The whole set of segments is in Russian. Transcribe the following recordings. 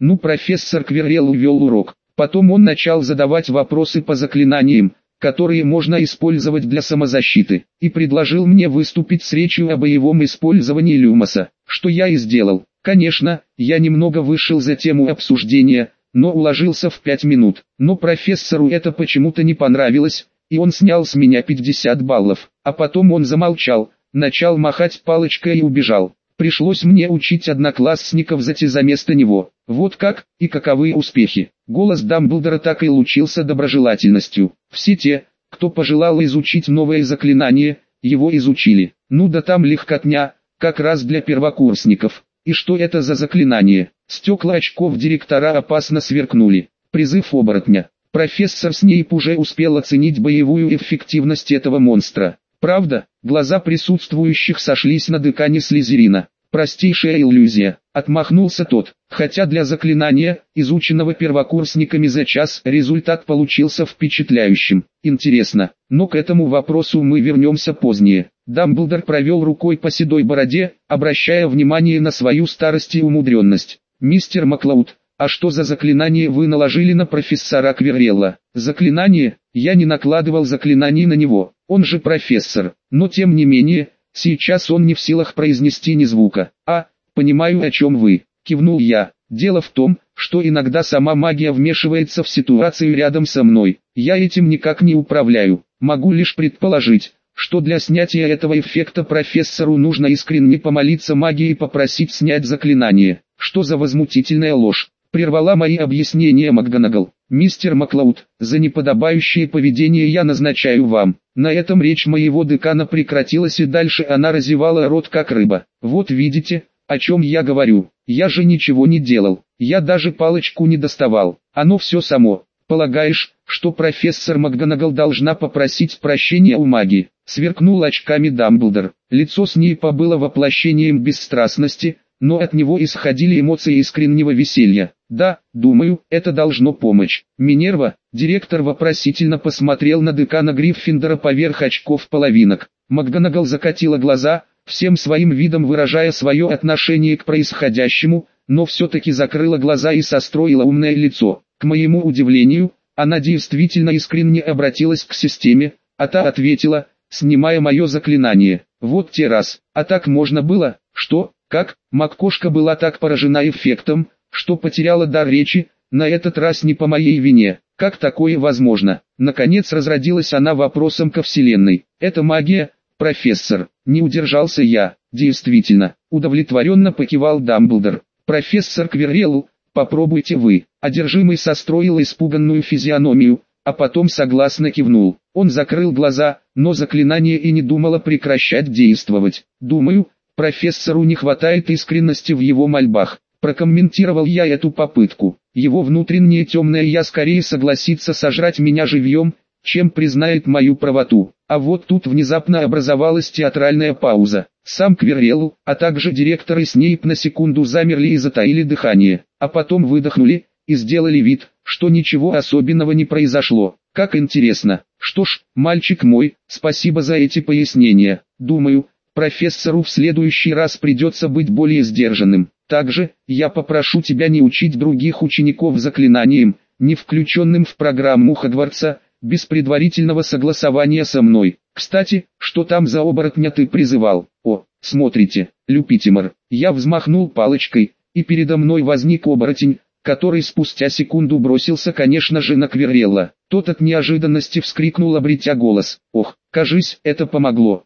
Ну, профессор Квиррелл вел урок. Потом он начал задавать вопросы по заклинаниям, которые можно использовать для самозащиты, и предложил мне выступить с речью о боевом использовании люмоса, что я и сделал. Конечно, я немного вышел за тему обсуждения, но уложился в 5 минут. Но профессору это почему-то не понравилось, и он снял с меня 50 баллов. А потом он замолчал, начал махать палочкой и убежал. Пришлось мне учить одноклассников за место него. Вот как, и каковы успехи. Голос Дамблдора так и лучился доброжелательностью. Все те, кто пожелал изучить новое заклинание, его изучили. Ну да там легкотня, как раз для первокурсников. И что это за заклинание? Стекла очков директора опасно сверкнули. Призыв оборотня. Профессор Снейп уже успел оценить боевую эффективность этого монстра. Правда, глаза присутствующих сошлись на декане Слизерина. Простейшая иллюзия, отмахнулся тот. Хотя для заклинания, изученного первокурсниками за час, результат получился впечатляющим. Интересно, но к этому вопросу мы вернемся позднее. Дамблдор провел рукой по седой бороде, обращая внимание на свою старость и умудренность. «Мистер Маклауд, а что за заклинание вы наложили на профессора Квиррелла?» «Заклинание? Я не накладывал заклинаний на него, он же профессор, но тем не менее, сейчас он не в силах произнести ни звука». «А, понимаю, о чем вы», — кивнул я. «Дело в том, что иногда сама магия вмешивается в ситуацию рядом со мной. Я этим никак не управляю. Могу лишь предположить, что для снятия этого эффекта профессору нужно искренне помолиться магии и попросить снять заклинание». «Что за возмутительная ложь?» — прервала мои объяснения МакГонагал. «Мистер Маклауд, за неподобающее поведение я назначаю вам». На этом речь моего декана прекратилась, и дальше она разевала рот как рыба. «Вот видите, о чем я говорю. Я же ничего не делал. Я даже палочку не доставал. Оно все само. Полагаешь, что профессор МакГонагал должна попросить прощения у маги?» Сверкнул очками Дамблдор. Лицо Снейпа было воплощением бесстрастности, но от него исходили эмоции искреннего веселья. «Да, думаю, это должно помочь». «Минерва?» Директор вопросительно посмотрел на декана Гриффиндора поверх очков половинок. МакГонагал закатила глаза, всем своим видом выражая свое отношение к происходящему, но все-таки закрыла глаза и состроила умное лицо. К моему удивлению, она действительно искренне обратилась к системе, а та ответила, снимая мое заклинание. Вот те раз. А так можно было? Что? Как? Маккошка была так поражена эффектом, что потеряла дар речи, на этот раз не по моей вине. Как такое возможно? Наконец разродилась она вопросом ко Вселенной. Это магия, профессор. Не удержался я. Действительно, удовлетворенно покивал Дамблдор. Профессор Квиррелл, попробуйте вы. Одержимый состроил испуганную физиономию, а потом согласно кивнул. Он закрыл глаза, но заклинание и не думало прекращать действовать. Думаю, профессору не хватает искренности в его мольбах. Прокомментировал я эту попытку. Его внутреннее темное я скорее согласится сожрать меня живьем, чем признает мою правоту. А вот тут внезапно образовалась театральная пауза. Сам Квиррелл, а также директор и Снейп на секунду замерли и затаили дыхание, а потом выдохнули и сделали вид, что ничего особенного не произошло. Как интересно. Что ж, мальчик мой, спасибо за эти пояснения. Думаю, профессору в следующий раз придется быть более сдержанным. Также, я попрошу тебя не учить других учеников заклинаниям, не включенным в программу Хогвартса, без предварительного согласования со мной. Кстати, что там за оборотня ты призывал? О, смотрите, Люпитимор. Я взмахнул палочкой, и передо мной возник оборотень, который спустя секунду бросился, конечно же, на Квиррелла. Тот от неожиданности вскрикнул, обретя голос. Ох, кажись, это помогло.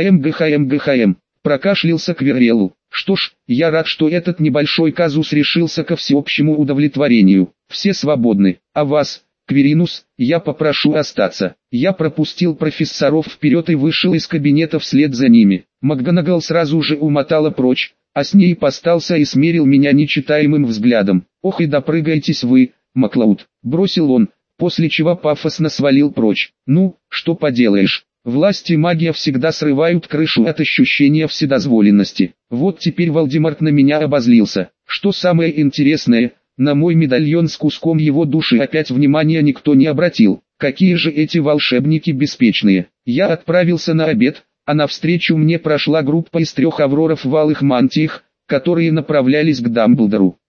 ГХМ. Прокашлялся Квиррелл. Что ж, я рад, что этот небольшой казус решился ко всеобщему удовлетворению. Все свободны. А вас, Квиринус, я попрошу остаться. Я пропустил профессоров вперед и вышел из кабинета вслед за ними. МакГонагал сразу же умотала прочь, а Снейп остался и смерил меня нечитаемым взглядом. «Ох и допрыгаетесь вы, Маклауд», — бросил он, после чего пафосно свалил прочь. «Ну, что поделаешь, власть и магия всегда срывают крышу от ощущения вседозволенности. Вот теперь Волдеморт на меня обозлился. Что самое интересное, на мой медальон с куском его души опять внимания никто не обратил. Какие же эти волшебники беспечные. Я отправился на обед, а навстречу мне прошла группа из 3 авроров в алых мантиях, которые направлялись к Дамблдору.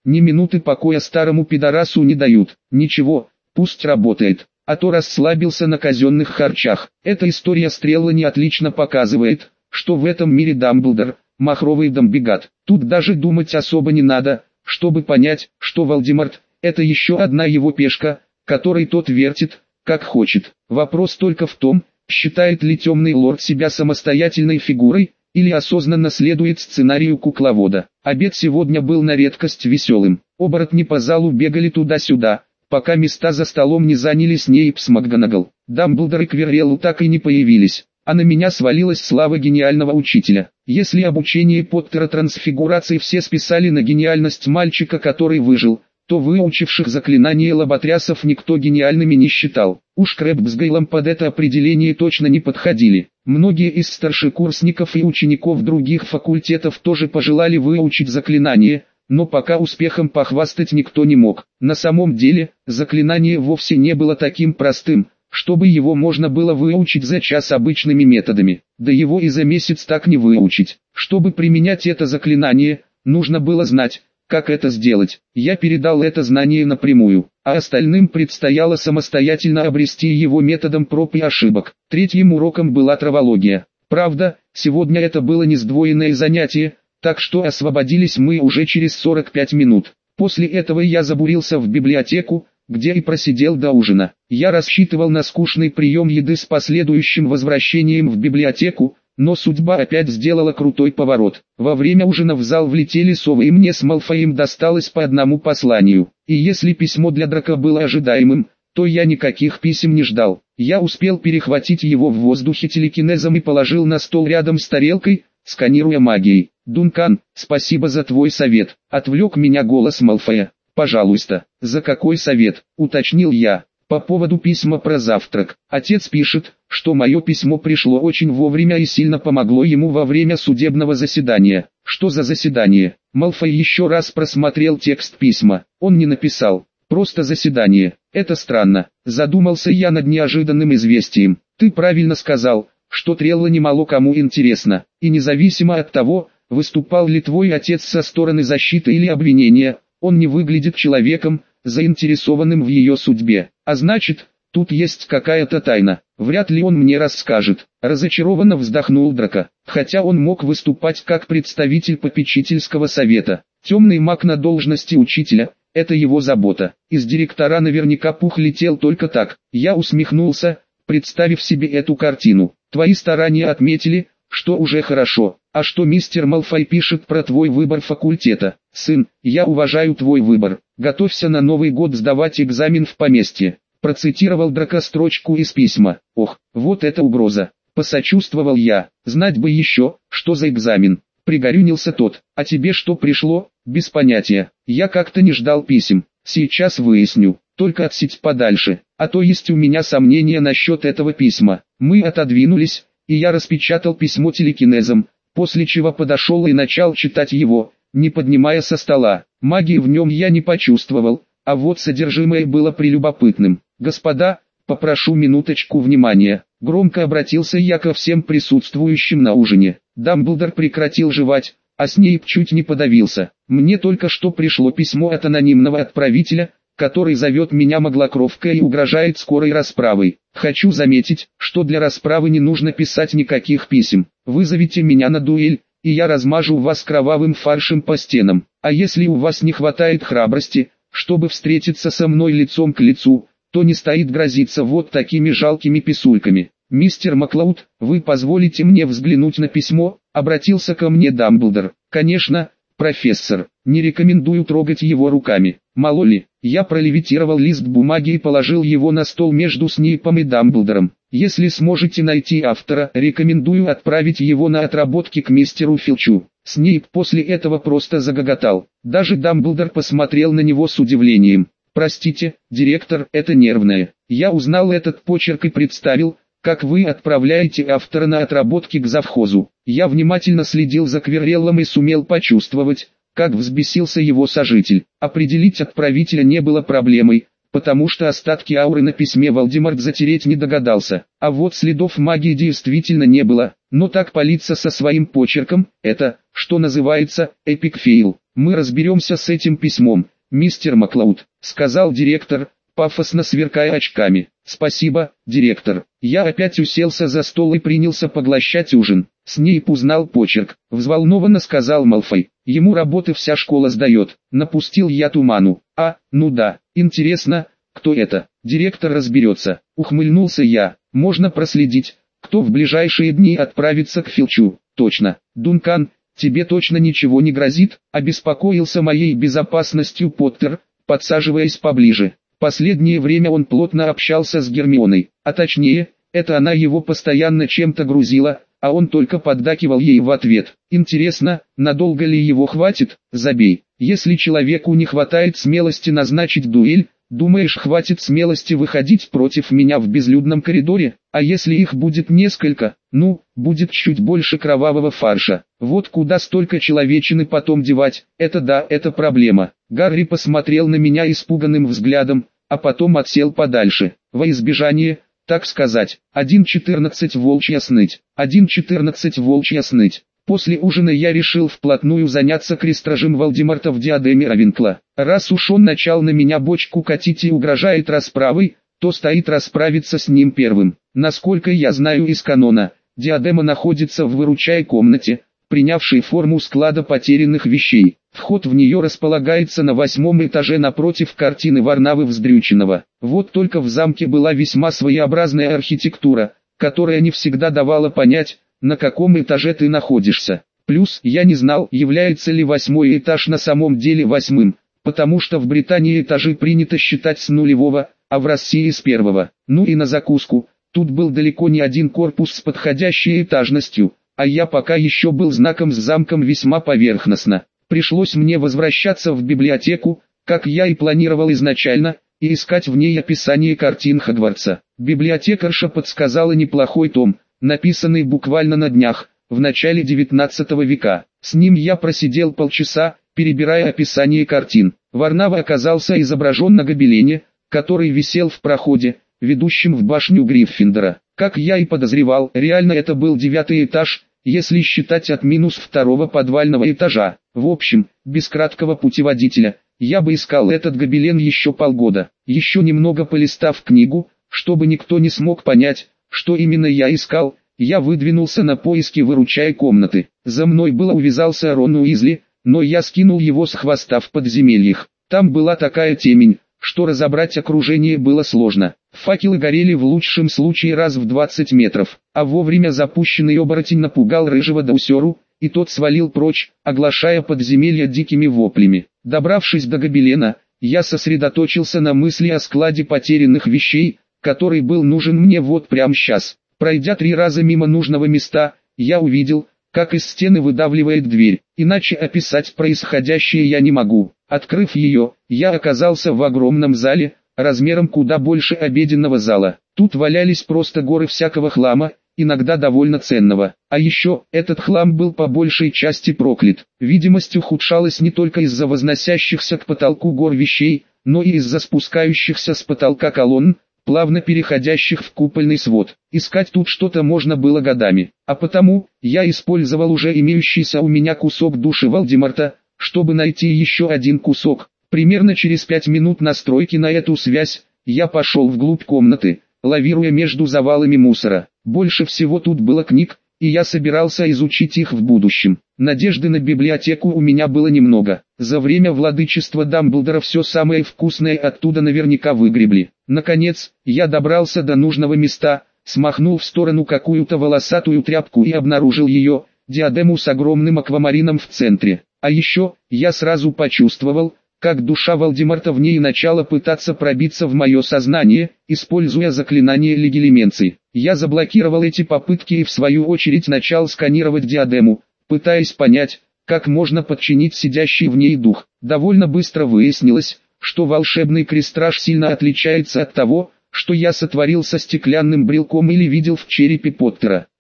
Ни минуты покоя старому пидорасу не дают. Ничего, пусть работает. А то расслабился на казенных харчах. Эта история Стреллани отлично показывает, что в этом мире Дамблдор – махровый домбигат. Тут даже думать особо не надо, чтобы понять, что Волдеморт – это еще одна его пешка, которой тот вертит, как хочет. Вопрос только в том, считает ли темный лорд себя самостоятельной фигурой, или осознанно следует сценарию кукловода. Обед сегодня был на редкость веселым. Оборотни по залу бегали туда-сюда, пока места за столом не заняли Снейп с МакГонагал. Дамблдор и Квиррелл так и не появились, а на меня свалилась слава гениального учителя. Если обучение Поттера трансфигурации все списали на гениальность мальчика, который выжил, то выучивших заклинание лоботрясов никто гениальными не считал. Уж Крэбб с Гейлом под это определение точно не подходили. Многие из старшекурсников и учеников других факультетов тоже пожелали выучить заклинание, но пока успехом похвастать никто не мог. На самом деле, заклинание вовсе не было таким простым, чтобы его можно было выучить за час обычными методами. Да его и за месяц так не выучить. Чтобы применять это заклинание, нужно было знать, как это сделать. Я передал это знание напрямую, а остальным предстояло самостоятельно обрести его методом проб и ошибок. Третьим уроком была травология. Правда, сегодня это было не сдвоенное занятие, так что освободились мы уже через 45 минут. После этого я забурился в библиотеку, где и просидел до ужина. Я рассчитывал на скучный прием еды с последующим возвращением в библиотеку, но судьба опять сделала крутой поворот. Во время ужина в зал влетели совы, и мне с Малфоем досталось по одному посланию. И если письмо для Драко было ожидаемым, то я никаких писем не ждал. Я успел перехватить его в воздухе телекинезом и положил на стол рядом с тарелкой, сканируя магией. «Дункан, спасибо за твой совет», — отвлек меня голос Малфоя. «Пожалуйста». «За какой совет?» — уточнил я. «По поводу письма про завтрак. Отец пишет, что мое письмо пришло очень вовремя и сильно помогло ему во время судебного заседания». «Что за заседание?» Малфой еще раз просмотрел текст письма. Он не написал. «Просто заседание. Это странно». Задумался я над неожиданным известием. «Ты правильно сказал, что Треллани мало кому интересно. И независимо от того, выступал ли твой отец со стороны защиты или обвинения, он не выглядит человеком, заинтересованным в ее судьбе. А значит, тут есть какая-то тайна. Вряд ли он мне расскажет». Разочарованно вздохнул Драко. Хотя он мог выступать как представитель попечительского совета. Темный маг на должности учителя – это его забота. Из директора наверняка пух летел только так. Я усмехнулся, представив себе эту картину. Твои старания отметили, что уже хорошо. А что мистер Малфой пишет про твой выбор факультета? Сын, я уважаю твой выбор. Готовься на Новый год сдавать экзамен в поместье. Процитировал Драко строчку из письма. Ох, вот это угроза. Посочувствовал я. Знать бы еще, что за экзамен. Пригорюнился тот. А тебе что пришло? Без понятия. Я как-то не ждал писем. Сейчас выясню. Только отсидь подальше. А то есть у меня сомнения насчет этого письма. Мы отодвинулись, и я распечатал письмо телекинезом, после чего подошел и начал читать его, не поднимая со стола. Магии в нем я не почувствовал, а вот содержимое было прелюбопытным. «Господа, попрошу минуточку внимания», — громко обратился я ко всем присутствующим на ужине. Дамблдор прекратил жевать, а Снейп чуть не подавился. «Мне только что пришло письмо от анонимного отправителя, который зовет меня Моглокровкой и угрожает скорой расправой. Хочу заметить, что для расправы не нужно писать никаких писем. Вызовите меня на дуэль, и я размажу вас кровавым фаршем по стенам. А если у вас не хватает храбрости, чтобы встретиться со мной лицом к лицу, то не стоит грозиться вот такими жалкими писульками. Мистер Маклауд, вы позволите мне взглянуть на письмо?» — обратился ко мне Дамблдор. «Конечно, профессор, не рекомендую трогать его руками. Мало ли». Я пролевитировал лист бумаги и положил его на стол между Снейпом и Дамблдором. «Если сможете найти автора, рекомендую отправить его на отработки к мистеру Филчу». Снейп после этого просто загоготал. Даже Дамблдор посмотрел на него с удивлением. «Простите, директор, это нервное. Я узнал этот почерк и представил, как вы отправляете автора на отработки к завхозу». Я внимательно следил за Квирреллом и сумел почувствовать, как взбесился его сожитель. Определить отправителя не было проблемой, потому что остатки ауры на письме Волдеморт затереть не догадался. А вот следов магии действительно не было, но так палиться со своим почерком, это, что называется, эпик фейл. «Мы разберемся с этим письмом, мистер Маклауд», — сказал директор, пафосно сверкая очками. «Спасибо, директор». Я опять уселся за стол и принялся поглощать ужин. Снейп узнал почерк, взволнованно сказал Малфой. Ему работы вся школа сдает. Напустил я туману. Ну да, интересно, кто это? Директор разберется. Ухмыльнулся я. Можно проследить, кто в ближайшие дни отправится к Филчу. Точно. Дункан, тебе точно ничего не грозит? Обеспокоился моей безопасностью Поттер, подсаживаясь поближе. Последнее время он плотно общался с Гермионой, а точнее, это она его постоянно чем-то грузила, а он только поддакивал ей в ответ. Интересно, надолго ли его хватит? Забей. Если человеку не хватает смелости назначить дуэль, думаешь, хватит смелости выходить против меня в безлюдном коридоре? А если их будет несколько? Будет чуть больше кровавого фарша. Вот куда столько человечины потом девать? Это проблема. Гарри посмотрел на меня испуганным взглядом, а потом отсел подальше. Во избежание, так сказать, 1.14 волчья сныть. 1.14 волчья сныть. После ужина я решил вплотную заняться крестражем Волдеморта в диадеме Равенкла. Раз уж он начал на меня бочку катить и угрожает расправой, то стоит расправиться с ним первым. Насколько я знаю из канона, диадема находится в выручай комнате, принявшей форму склада потерянных вещей. Вход в нее располагается на 8-м этаже напротив картины Варнавы Вздрюченного. Вот только в замке была весьма своеобразная архитектура, которая не всегда давала понять, на каком этаже ты находишься. Плюс я не знал, является ли 8-й этаж на самом деле 8-м, потому что в Британии этажи принято считать с нулевого, а в России с первого. Ну и на закуску, тут был далеко не один корпус с подходящей этажностью, а я пока еще был знаком с замком весьма поверхностно. Пришлось мне возвращаться в библиотеку, как я и планировал изначально, и искать в ней описание картин Хогвартса. Библиотекарша подсказала неплохой том, написанный буквально на днях, в начале 19 века. С ним я просидел полчаса, перебирая описание картин. Варнава оказался изображен на гобелене, который висел в проходе, ведущем в башню Гриффиндора. Как я и подозревал, реально это был 9-й этаж, если считать от минус 2-го подвального этажа. В общем, без краткого путеводителя, я бы искал этот гобелен еще полгода. Еще немного полистав книгу, чтобы никто не смог понять, что именно я искал, я выдвинулся на поиски выручай комнаты. За мной было увязался Рон Уизли, но я скинул его с хвоста в подземельях. Там была такая темень, что разобрать окружение было сложно. Факелы горели в лучшем случае раз в 20 метров, а вовремя запущенный оборотень напугал рыжего Даусеру, и тот свалил прочь, оглашая подземелья дикими воплями. Добравшись до гобелена, я сосредоточился на мысли о складе потерянных вещей, который был нужен мне вот прямо сейчас. Пройдя 3 раза мимо нужного места, я увидел, как из стены выдавливает дверь. Иначе описать происходящее я не могу. Открыв ее, я оказался в огромном зале, размером куда больше обеденного зала. Тут валялись просто горы всякого хлама, иногда довольно ценного. А еще, этот хлам был по большей части проклят. Видимость ухудшалась не только из-за возносящихся к потолку гор вещей, но и из-за спускающихся с потолка колонн, плавно переходящих в купольный свод. Искать тут что-то можно было годами. А потому, я использовал уже имеющийся у меня кусок души Волдеморта, чтобы найти еще один кусок. Примерно через 5 минут настройки на эту связь, я пошел вглубь комнаты, лавируя между завалами мусора. Больше всего тут было книг, и я собирался изучить их в будущем. Надежды на библиотеку у меня было немного. За время владычества Дамблдора все самое вкусное оттуда наверняка выгребли. Наконец, я добрался до нужного места, смахнул в сторону какую-то волосатую тряпку и обнаружил ее, диадему с огромным аквамарином в центре. А еще, я сразу почувствовал, как душа Волдеморта в ней начала пытаться пробиться в мое сознание, используя заклинание легилименции. Я заблокировал эти попытки и в свою очередь начал сканировать диадему, пытаясь понять, как можно подчинить сидящий в ней дух. Довольно быстро выяснилось, что волшебный крестраж сильно отличается от того, что я сотворил со стеклянным брелком или видел в черепе Поттера.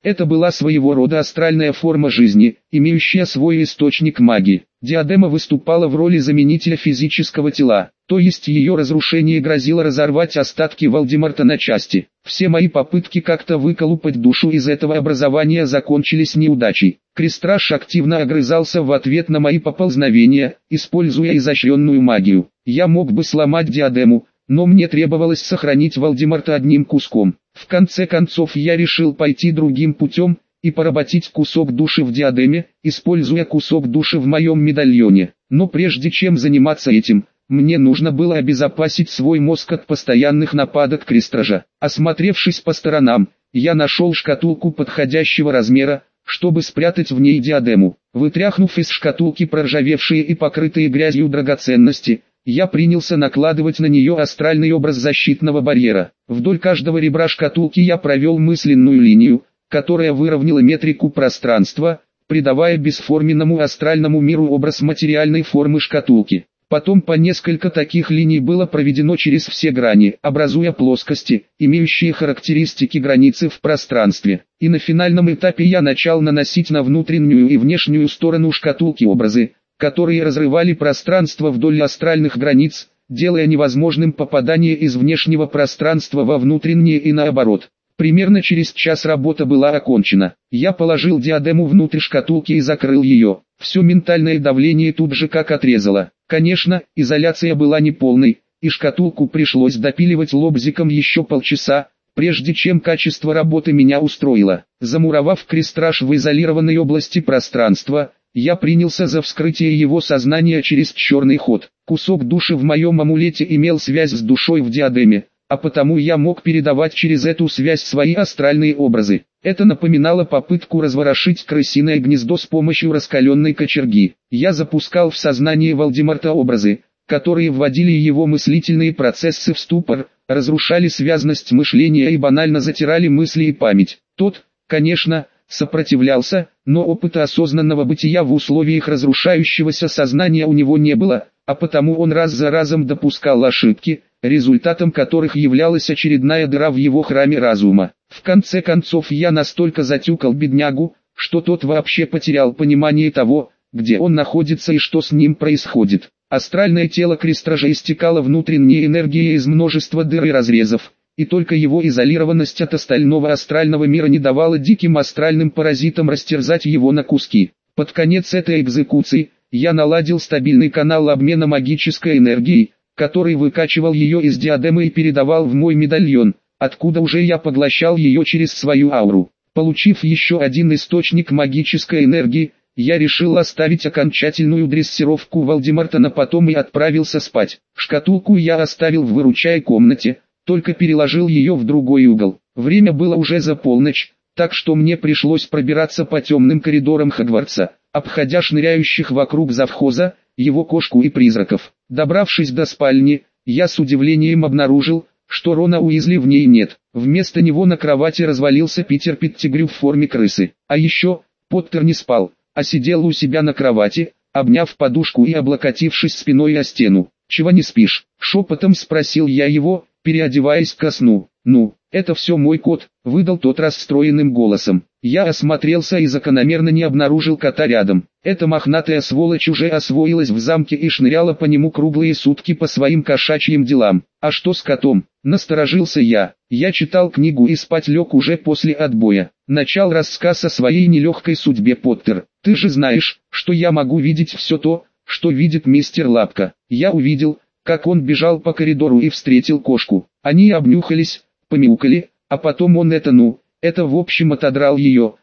Это была своего рода астральная форма жизни, имеющая свой источник магии. Диадема выступала в роли заменителя физического тела, то есть ее разрушение грозило разорвать остатки Волдеморта на части. Все мои попытки как-то выколупать душу из этого образования закончились неудачей. Крестраж активно огрызался в ответ на мои поползновения, используя изощренную магию. Я мог бы сломать диадему, но мне требовалось сохранить Волдеморта одним куском. В конце концов я решил пойти другим путем и поработить кусок души в диадеме, используя кусок души в моем медальоне. Но прежде чем заниматься этим, мне нужно было обезопасить свой мозг от постоянных нападок Крестража. Осмотревшись по сторонам, я нашел шкатулку подходящего размера, чтобы спрятать в ней диадему. Вытряхнув из шкатулки проржавевшие и покрытые грязью драгоценности, я принялся накладывать на нее астральный образ защитного барьера. Вдоль каждого ребра шкатулки я провел мысленную линию, которая выровняла метрику пространства, придавая бесформенному астральному миру образ материальной формы шкатулки. Потом по несколько таких линий было проведено через все грани, образуя плоскости, имеющие характеристики границы в пространстве. И на финальном этапе я начал наносить на внутреннюю и внешнюю сторону шкатулки образы, которые разрывали пространство вдоль астральных границ, делая невозможным попадание из внешнего пространства во внутреннее и наоборот. Примерно через час работа была окончена. Я положил диадему внутрь шкатулки и закрыл ее. Все ментальное давление тут же как отрезало. Конечно, изоляция была неполной, и шкатулку пришлось допиливать лобзиком еще полчаса, прежде чем качество работы меня устроило. Замуровав крестраж в изолированной области пространства, я принялся за вскрытие его сознания через черный ход. Кусок души в моем амулете имел связь с душой в диадеме, а потому я мог передавать через эту связь свои астральные образы. Это напоминало попытку разворошить крысиное гнездо с помощью раскаленной кочерги. Я запускал в сознание Волдеморта образы, которые вводили его мыслительные процессы в ступор, разрушали связность мышления и банально затирали мысли и память. Тот, конечно, сопротивлялся, но опыта осознанного бытия в условиях разрушающегося сознания у него не было, а потому он раз за разом допускал ошибки, результатом которых являлась очередная дыра в его храме разума. В конце концов я настолько затюкал беднягу, что тот вообще потерял понимание того, где он находится и что с ним происходит. Астральное тело Крестража истекало внутренней энергией из множества дыр и разрезов, и только его изолированность от остального астрального мира не давала диким астральным паразитам растерзать его на куски. Под конец этой экзекуции, я наладил стабильный канал обмена магической энергией, который выкачивал ее из диадемы и передавал в мой медальон, откуда уже я поглощал ее через свою ауру. Получив еще один источник магической энергии, я решил оставить окончательную дрессировку Волдеморта на потом и отправился спать. Шкатулку я оставил в выручай комнате, только переложил ее в другой угол. Время было уже за полночь, так что мне пришлось пробираться по темным коридорам Хогвартса, обходя шныряющих вокруг завхоза, его кошку и призраков. Добравшись до спальни, я с удивлением обнаружил, что Рона Уизли в ней нет. Вместо него на кровати развалился Питер Петтигрю в форме крысы. А еще, Поттер не спал, а сидел у себя на кровати, обняв подушку и облокотившись спиной о стену. «Чего не спишь?» — шепотом спросил я его, переодеваясь ко сну. «Ну, это все мой кот», — выдал тот расстроенным голосом. Я осмотрелся и закономерно не обнаружил кота рядом. Эта мохнатая сволочь уже освоилась в замке и шныряла по нему круглые сутки по своим кошачьим делам. А что с котом? Насторожился я. Я читал книгу и спать лег уже после отбоя. Начал рассказ о своей нелегкой судьбе, Поттер. Ты же знаешь, что я могу видеть все то, что видит мистер Лапка. Я увидел, как он бежал по коридору и встретил кошку. Они обнюхались, помяукали, а потом он это в общем отодрал ее,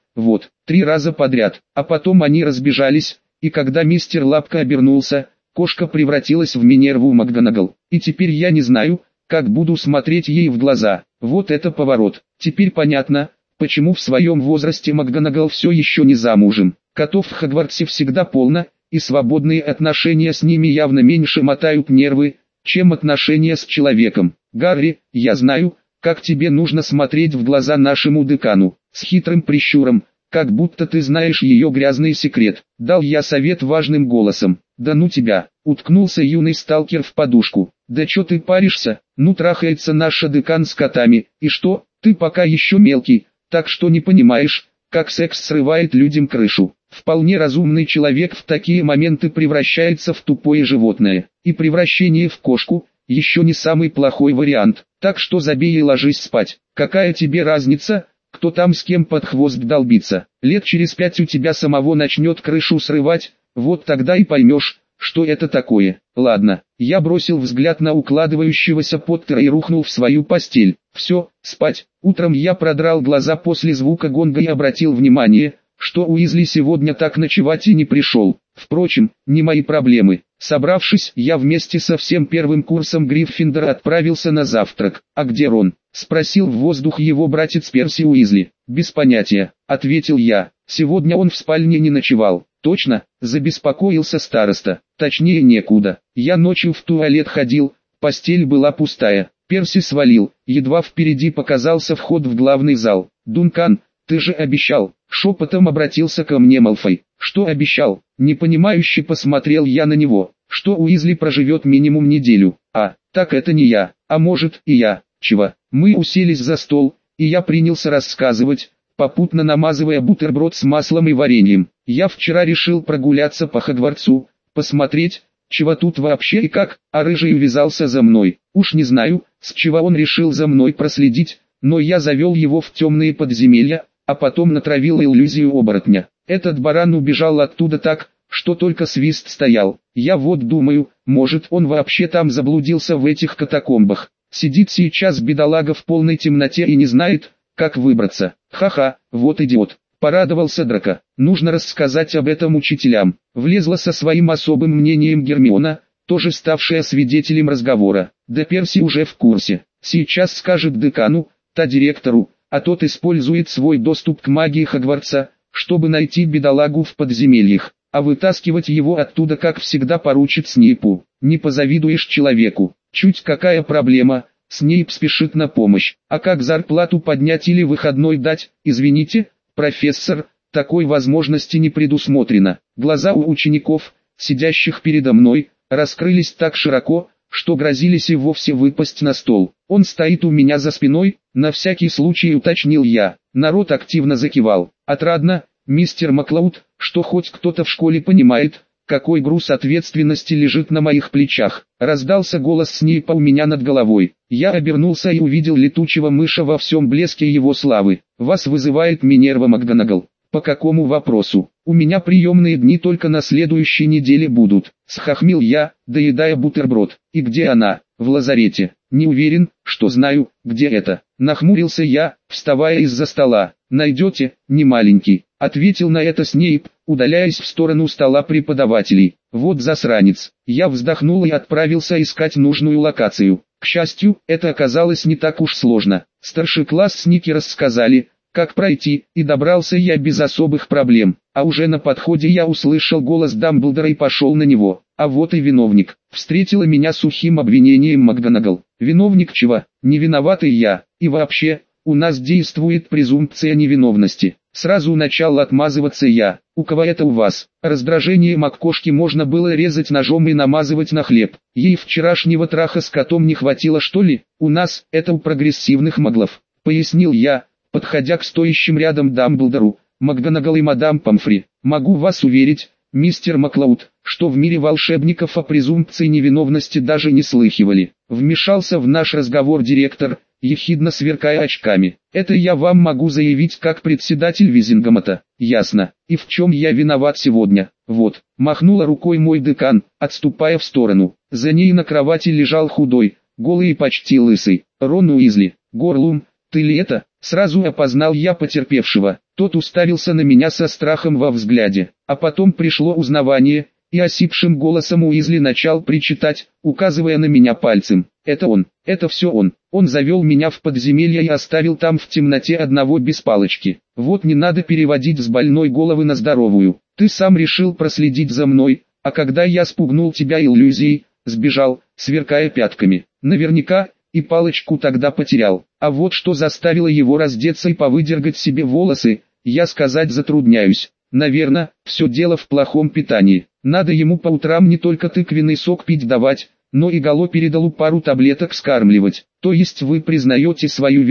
3 раза подряд. А потом они разбежались, и когда мистер Лапка обернулся, кошка превратилась в Минерву МакГонагал. И теперь я не знаю, как буду смотреть ей в глаза. Вот это поворот. Теперь понятно, почему в своем возрасте МакГонагал все еще не замужем. Котов в Хогвартсе всегда полно, и свободные отношения с ними явно меньше мотают нервы, чем отношения с человеком. Гарри, я знаю, как тебе нужно смотреть в глаза нашему декану, с хитрым прищуром, как будто ты знаешь ее грязный секрет. Дал я совет важным голосом. Да ну тебя, уткнулся юный сталкер в подушку. Да чё ты паришься, трахается наша декан с котами, и что, ты пока еще мелкий, так что не понимаешь, как секс срывает людям крышу. Вполне разумный человек в такие моменты превращается в тупое животное, и превращение в кошку – еще не самый плохой вариант. Так что забей и ложись спать. Какая тебе разница, кто там с кем под хвост долбится? Лет через 5 у тебя самого начнет крышу срывать, вот тогда и поймешь, что это такое. Ладно, я бросил взгляд на укладывающегося Поттера и рухнул в свою постель. Все, спать. Утром я продрал глаза после звука гонга и обратил внимание, что Уизли сегодня так ночевать и не пришел. Впрочем, не мои проблемы. Собравшись, я вместе со всем первым курсом Гриффиндора отправился на завтрак. «А где Рон?» — спросил в воздух его братец Перси Уизли. «Без понятия», — ответил я. «Сегодня он в спальне не ночевал». «Точно?» — забеспокоился староста. «Точнее некуда. Я ночью в туалет ходил, постель была пустая». Перси свалил, едва впереди показался вход в главный зал. «Дункан, ты же обещал!» — шепотом обратился ко мне Малфой. «Что обещал?» — непонимающе посмотрел я на него. «Что Уизли проживет минимум неделю». «А, так это не я, а может и я». «Чего?» Мы уселись за стол, и я принялся рассказывать, попутно намазывая бутерброд с маслом и вареньем. «Я вчера решил прогуляться по Хогвартсу, посмотреть, чего тут вообще и как, а Рыжий увязался за мной. Уж не знаю, с чего он решил за мной проследить, но я завел его в темные подземелья, а потом натравил иллюзию оборотня. Этот баран убежал оттуда так, что только свист стоял. Я вот думаю, может он вообще там заблудился в этих катакомбах. Сидит сейчас бедолага в полной темноте и не знает, как выбраться. Ха-ха, вот идиот». Порадовался Драко. «Нужно рассказать об этом учителям». Влезла со своим особым мнением Гермиона, тоже ставшая свидетелем разговора. Да Перси уже в курсе. Сейчас скажет декану, та директору, а тот использует свой доступ к магии Хогвартса, чтобы найти бедолагу в подземельях, а вытаскивать его оттуда как всегда поручит Снейпу. Не позавидуешь человеку. Чуть какая проблема, Снейп спешит на помощь. А как зарплату поднять или выходной дать, извините, профессор, такой возможности не предусмотрено. Глаза у учеников, сидящих передо мной, раскрылись так широко, что грозились и вовсе выпасть на стол. «Он стоит у меня за спиной», — на всякий случай уточнил я. Народ активно закивал. «Отрадно, мистер Маклауд, что хоть кто-то в школе понимает, какой груз ответственности лежит на моих плечах». Раздался голос Снейпа у меня над головой. Я обернулся и увидел летучего мыша во всем блеске его славы. «Вас вызывает Минерва МакГонагал». «По какому вопросу?» «У меня приемные дни только на следующей неделе будут», — схохмил я, доедая бутерброд. «И где она?» «В лазарете». «Не уверен, что знаю, где это», — нахмурился я, вставая из-за стола. «Найдете, не маленький», — ответил на это Снейп, удаляясь в сторону стола преподавателей. «Вот засранец». Я вздохнул и отправился искать нужную локацию. К счастью, это оказалось не так уж сложно. Старшеклассники рассказали, как пройти, и добрался я без особых проблем. А уже на подходе я услышал голос Дамблдора и пошел на него. А вот и виновник. Встретила меня сухим обвинением МакГонагал. «Виновник чего? Не виноватый я. И вообще, у нас действует презумпция невиновности». Сразу начал отмазываться я. «У кого это у вас?» Раздражение МакКошки можно было резать ножом и намазывать на хлеб. Ей вчерашнего траха с котом не хватило, что ли? «У нас, это у прогрессивных маглов», — пояснил я, подходя к стоящим рядом Дамблдору, МакГонагал и мадам Помфри. «Могу вас уверить, мистер Маклауд, что в мире волшебников о презумпции невиновности даже не слыхивали». Вмешался в наш разговор директор, ехидно сверкая очками. «Это я вам могу заявить как председатель Визингомота». «Ясно. И в чем я виноват сегодня?» «Вот», — махнула рукой мой декан, отступая в сторону. За ней на кровати лежал худой, голый и почти лысый Рон Уизли. «Горлум, ты ли это?» Сразу опознал я потерпевшего. Тот уставился на меня со страхом во взгляде. А потом пришло узнавание, и осипшим голосом Уизли начал причитать, указывая на меня пальцем. «Это он, это все он. Он завел меня в подземелье и оставил там в темноте одного без палочки. Вот не надо переводить с больной головы на здоровую. Ты сам решил проследить за мной, а когда я спугнул тебя иллюзией, сбежал, сверкая пятками. Наверняка, и палочку тогда потерял. А вот что заставило его раздеться и повыдергать себе волосы, я сказать затрудняюсь. Наверное, все дело в плохом питании. Надо ему по утрам не только тыквенный сок пить давать, но и галоперидолу пару таблеток скармливать. То есть вы признаете свою вину?»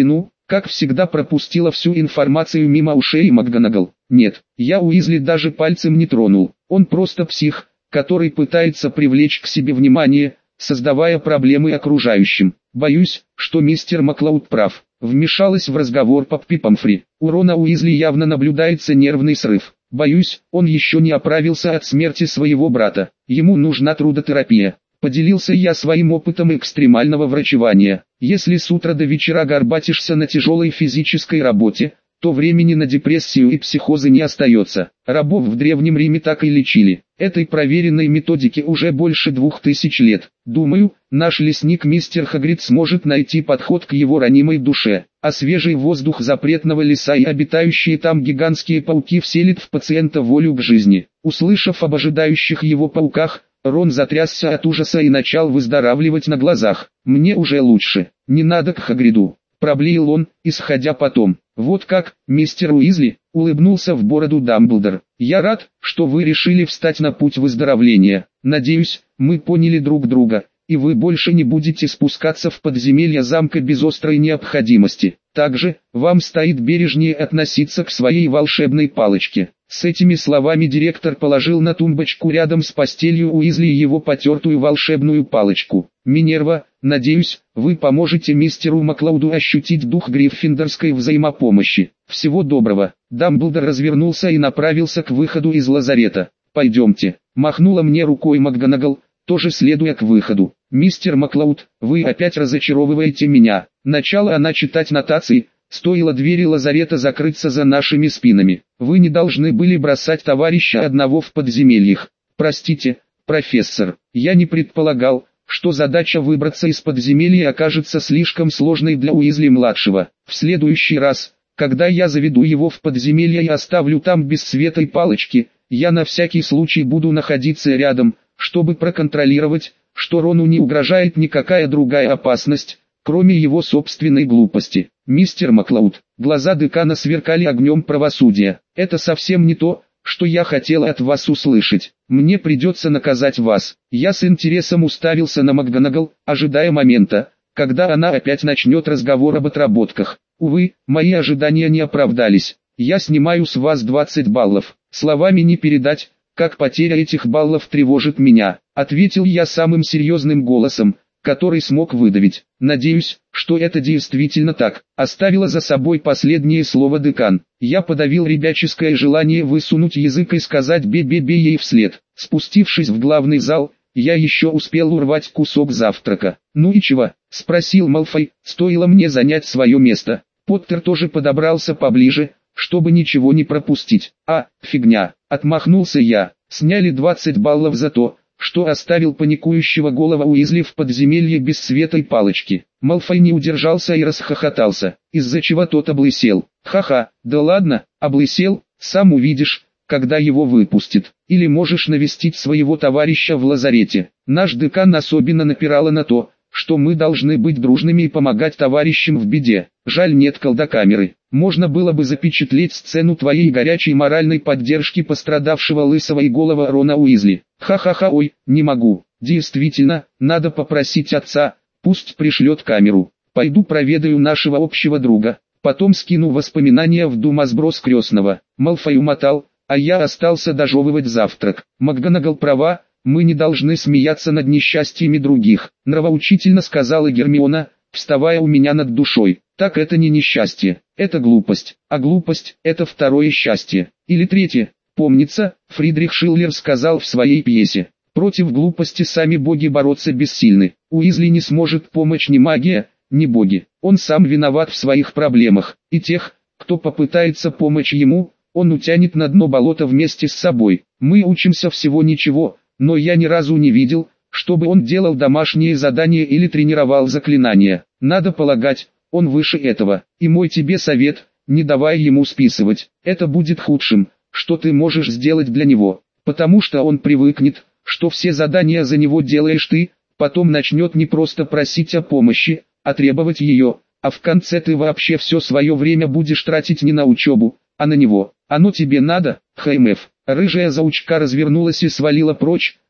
как всегда пропустила всю информацию мимо ушей МакГонагал. Нет, я Уизли даже пальцем не тронул. Он просто псих, который пытается привлечь к себе внимание, создавая проблемы окружающим. Боюсь, что мистер Маклауд прав. Вмешалась в разговор Поппи Помфри. У Рона Уизли явно наблюдается нервный срыв. Боюсь, он еще не оправился от смерти своего брата. Ему нужна трудотерапия. Поделился я своим опытом экстремального врачевания. Если с утра до вечера горбатишься на тяжелой физической работе, то времени на депрессию и психозы не остается. Рабов в Древнем Риме так и лечили. Этой проверенной методике уже больше 2000 лет. Думаю, наш лесник мистер Хагрид сможет найти подход к его ранимой душе. А свежий воздух запретного леса и обитающие там гигантские пауки вселит в пациента волю к жизни. Услышав об ожидающих его пауках, Рон затрясся от ужаса и начал выздоравливать на глазах. «Мне уже лучше. Не надо к Хагриду», — проблеял он, исходя потом. «Вот как, мистер Уизли», — улыбнулся в бороду Дамблдор. «Я рад, что вы решили встать на путь выздоровления. Надеюсь, мы поняли друг друга, и вы больше не будете спускаться в подземелья замка без острой необходимости. Также, вам стоит бережнее относиться к своей волшебной палочке». С этими словами директор положил на тумбочку рядом с постелью Уизли его потертую волшебную палочку. «Минерва, надеюсь, вы поможете мистеру Маклауду ощутить дух гриффиндорской взаимопомощи. Всего доброго». Дамблдор развернулся и направился к выходу из лазарета. «Пойдемте», — махнула мне рукой МакГонагал, тоже следуя к выходу. «Мистер Маклауд, вы опять разочаровываете меня». Начала она читать нотации. Стоило двери лазарета закрыться за нашими спинами. «Вы не должны были бросать товарища одного в подземельях. Простите, профессор, я не предполагал, что задача выбраться из подземелья окажется слишком сложной для Уизли-младшего. В следующий раз, когда я заведу его в подземелье и оставлю там без света и палочки, я на всякий случай буду находиться рядом, чтобы проконтролировать, что Рону не угрожает никакая другая опасность, кроме его собственной глупости». «Мистер Маклауд», глаза декана сверкали огнем правосудия. «Это совсем не то, что я хотел от вас услышать. Мне придется наказать вас». Я с интересом уставился на МакГонагал, ожидая момента, когда она опять начнет разговор об отработках. Увы, мои ожидания не оправдались. «Я снимаю с вас 20 баллов. Словами не передать, как потеря этих баллов тревожит меня», ответил я самым серьезным голосом, который смог выдавить. «Надеюсь, что это действительно так», оставила за собой последнее слово декан. Я подавил ребяческое желание высунуть язык и сказать бе-бе-бе ей вслед. Спустившись в главный зал, я еще успел урвать кусок завтрака. «Ну и чего?» — спросил Малфой, стоило мне занять свое место. Поттер тоже подобрался поближе, чтобы ничего не пропустить. «А, фигня», — отмахнулся я. «Сняли 20 баллов за то, что оставил паникующего голова Уизли в подземелье без света и палочки». Малфой не удержался и расхохотался, из-за чего тот облысел. «Ха-ха, да ладно, облысел, сам увидишь, когда его выпустят. Или можешь навестить своего товарища в лазарете». Наш декан особенно напирала на то, что мы должны быть дружными и помогать товарищам в беде. Жаль, нет колдокамеры. Можно было бы запечатлеть сцену твоей горячей моральной поддержки пострадавшего лысого и голого Рона Уизли. Ха-ха-ха, ой, не могу. Действительно, надо попросить отца, пусть пришлет камеру. Пойду проведаю нашего общего друга, потом скину воспоминания в думосброс крестного. Малфой умотал, а я остался дожевывать завтрак. МакГонагал права, мы не должны смеяться над несчастьями других, нравоучительно сказала Гермиона, вставая у меня над душой. Так это не несчастье, это глупость, а глупость – это второе счастье, или третье. Помнится, Фридрих Шиллер сказал в своей пьесе: «Против глупости сами боги бороться бессильны». Уизли не сможет помочь ни магия, ни боги. Он сам виноват в своих проблемах, и тех, кто попытается помочь ему, он утянет на дно болота вместе с собой. Мы учимся всего ничего, но я ни разу не видел, чтобы он делал домашние задания или тренировал заклинания. Надо полагать, он выше этого. И мой тебе совет: не давай ему списывать. Это будет худшим, что ты можешь сделать для него, потому что он привыкнет, что все задания за него делаешь ты, потом начнет не просто просить о помощи, а требовать ее, а в конце ты вообще все свое время будешь тратить не на учебу, а на него. Оно тебе надо, ХМФ. Рыжая заучка развернулась и свалила прочь,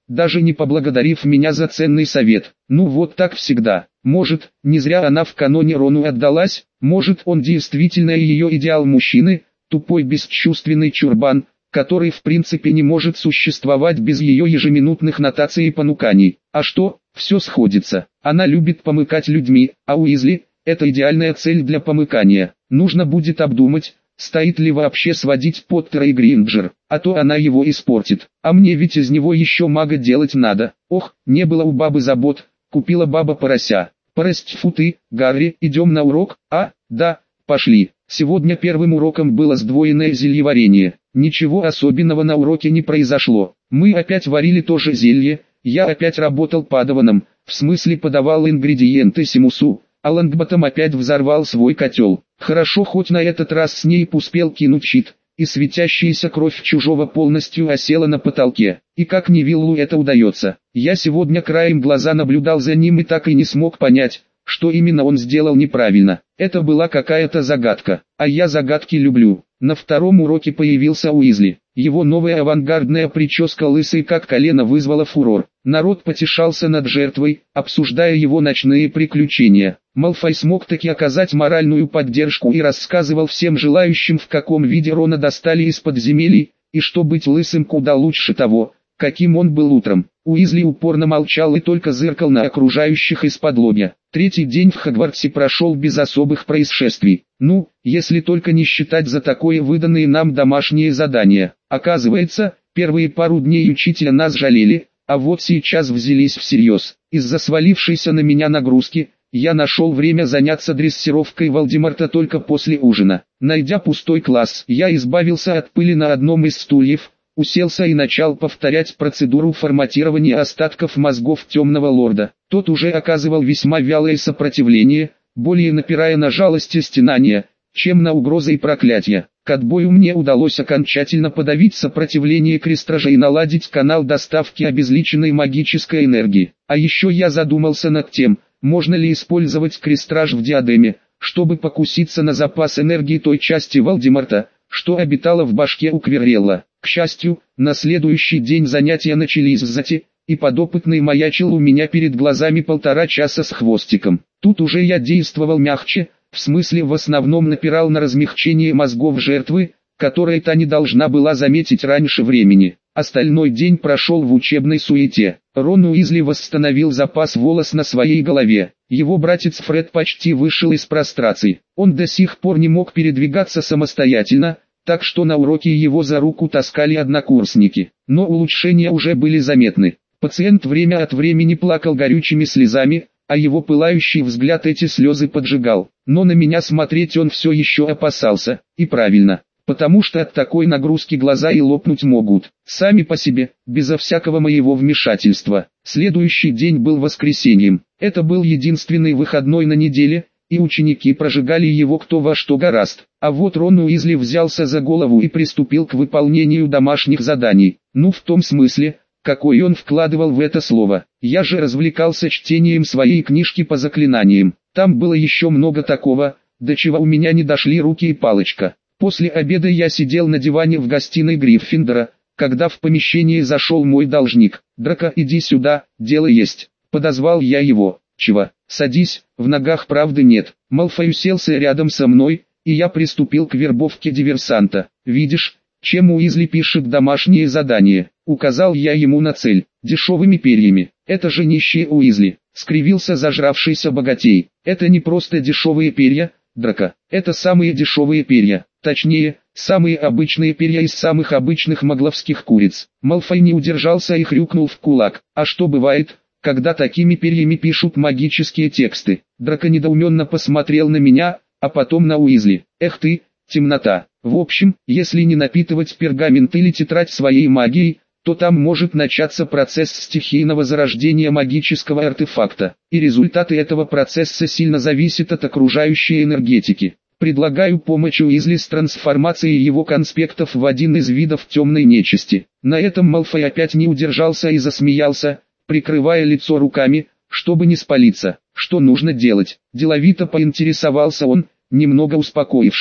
даже не поблагодарив меня за ценный совет. Ну вот так всегда. Может, не зря она в каноне Рону отдалась, может он действительно ее идеал мужчины, тупой бесчувственный чурбан, который в принципе не может существовать без ее ежеминутных нотаций и понуканий. А что, все сходится. Она любит помыкать людьми, а Уизли – это идеальная цель для помыкания. Нужно будет обдумать, стоит ли вообще сводить Поттера и Гринджер, а то она его испортит. А мне ведь из него еще мага делать надо. Ох, не было у бабы забот, купила баба порося. Тьфу ты, Гарри, идем на урок? А, да, пошли. Сегодня первым уроком было сдвоенное зельеварение. Ничего особенного на уроке не произошло. Мы опять варили то же зелье, я опять работал падаваном, в смысле подавал ингредиенты Симусу, а Лонгботом опять взорвал свой котел. Хорошо хоть на этот раз Снейп успел кинуть щит, и светящаяся кровь чужого полностью осела на потолке. И как Невиллу это удается. Я сегодня краем глаза наблюдал за ним и так и не смог понять, что именно он сделал неправильно. Это была какая-то загадка, а я загадки люблю. На втором уроке появился Уизли. Его новая авангардная прическа лысой как колено вызвала фурор. Народ потешался над жертвой, обсуждая его ночные приключения. Малфой смог таки оказать моральную поддержку и рассказывал всем желающим, в каком виде Рона достали из подземелий, и что быть лысым куда лучше того, каким он был утром. Уизли упорно молчал и только зыркал на окружающих из-под-лобья. Третий день в Хогвартсе прошел без особых происшествий. Ну, если только не считать за такое выданные нам домашние задания. Оказывается, первые пару дней учителя нас жалели, а вот сейчас взялись всерьез. Из-за свалившейся на меня нагрузки, я нашел время заняться дрессировкой Волдеморта только после ужина. Найдя пустой класс, я избавился от пыли на одном из стульев, уселся и начал повторять процедуру форматирования остатков мозгов темного лорда. Тот уже оказывал весьма вялое сопротивление, более напирая на жалость и стенания, чем на угрозы и проклятия. К отбою мне удалось окончательно подавить сопротивление Крестража и наладить канал доставки обезличенной магической энергии. А еще я задумался над тем, можно ли использовать Крестраж в диадеме, чтобы покуситься на запас энергии той части Волдеморта, что обитала в башке у Квиррелла. К счастью, на следующий день занятия начались сзади, и подопытный маячил у меня перед глазами 1,5 часа с хвостиком. Тут уже я действовал мягче, в смысле в основном напирал на размягчение мозгов жертвы, которое та не должна была заметить раньше времени. Остальной день прошел в учебной суете. Рон Уизли восстановил запас волос на своей голове. Его братец Фред почти вышел из прострации. Он до сих пор не мог передвигаться самостоятельно, так что на уроке его за руку таскали однокурсники. Но улучшения уже были заметны. Пациент время от времени плакал горючими слезами, а его пылающий взгляд эти слезы поджигал. Но на меня смотреть он все еще опасался, и правильно, потому что от такой нагрузки глаза и лопнуть могут, сами по себе, безо всякого моего вмешательства. Следующий день был воскресеньем. Это был единственный выходной на неделе, и ученики прожигали его кто во что горазд. А вот Рон Уизли взялся за голову и приступил к выполнению домашних заданий. Ну в том смысле, какой он вкладывал в это слово. Я же развлекался чтением своей книжки по заклинаниям. Там было еще много такого, до чего у меня не дошли руки и палочка. После обеда я сидел на диване в гостиной Гриффиндора, когда в помещение зашел мой должник. «Драко, иди сюда, дело есть». Подозвал я его. «Чего? Садись, в ногах правды нет». Малфой уселся рядом со мной, и я приступил к вербовке диверсанта. «Видишь, чем Уизли пишет домашние задания?» Указал я ему на цель. «Дешевыми перьями. Это же нищие Уизли», — скривился зажравшийся богатей. «Это не просто дешевые перья, Драко. Это самые дешевые перья. Точнее, самые обычные перья из самых обычных магловских куриц». Малфой не удержался и хрюкнул в кулак. «А что бывает, когда такими перьями пишут магические тексты?» Драко недоуменно посмотрел на меня, а потом на Уизли. «Эх ты, темнота. В общем, если не напитывать пергамент или тетрадь своей магией, то там может начаться процесс стихийного зарождения магического артефакта, и результаты этого процесса сильно зависят от окружающей энергетики. Предлагаю помощь Уизли с трансформацией его конспектов в один из видов темной нечисти». На этом Малфой опять не удержался и засмеялся, прикрывая лицо руками, чтобы не спалиться. «Что нужно делать?» Деловито поинтересовался он, немного успокоившись.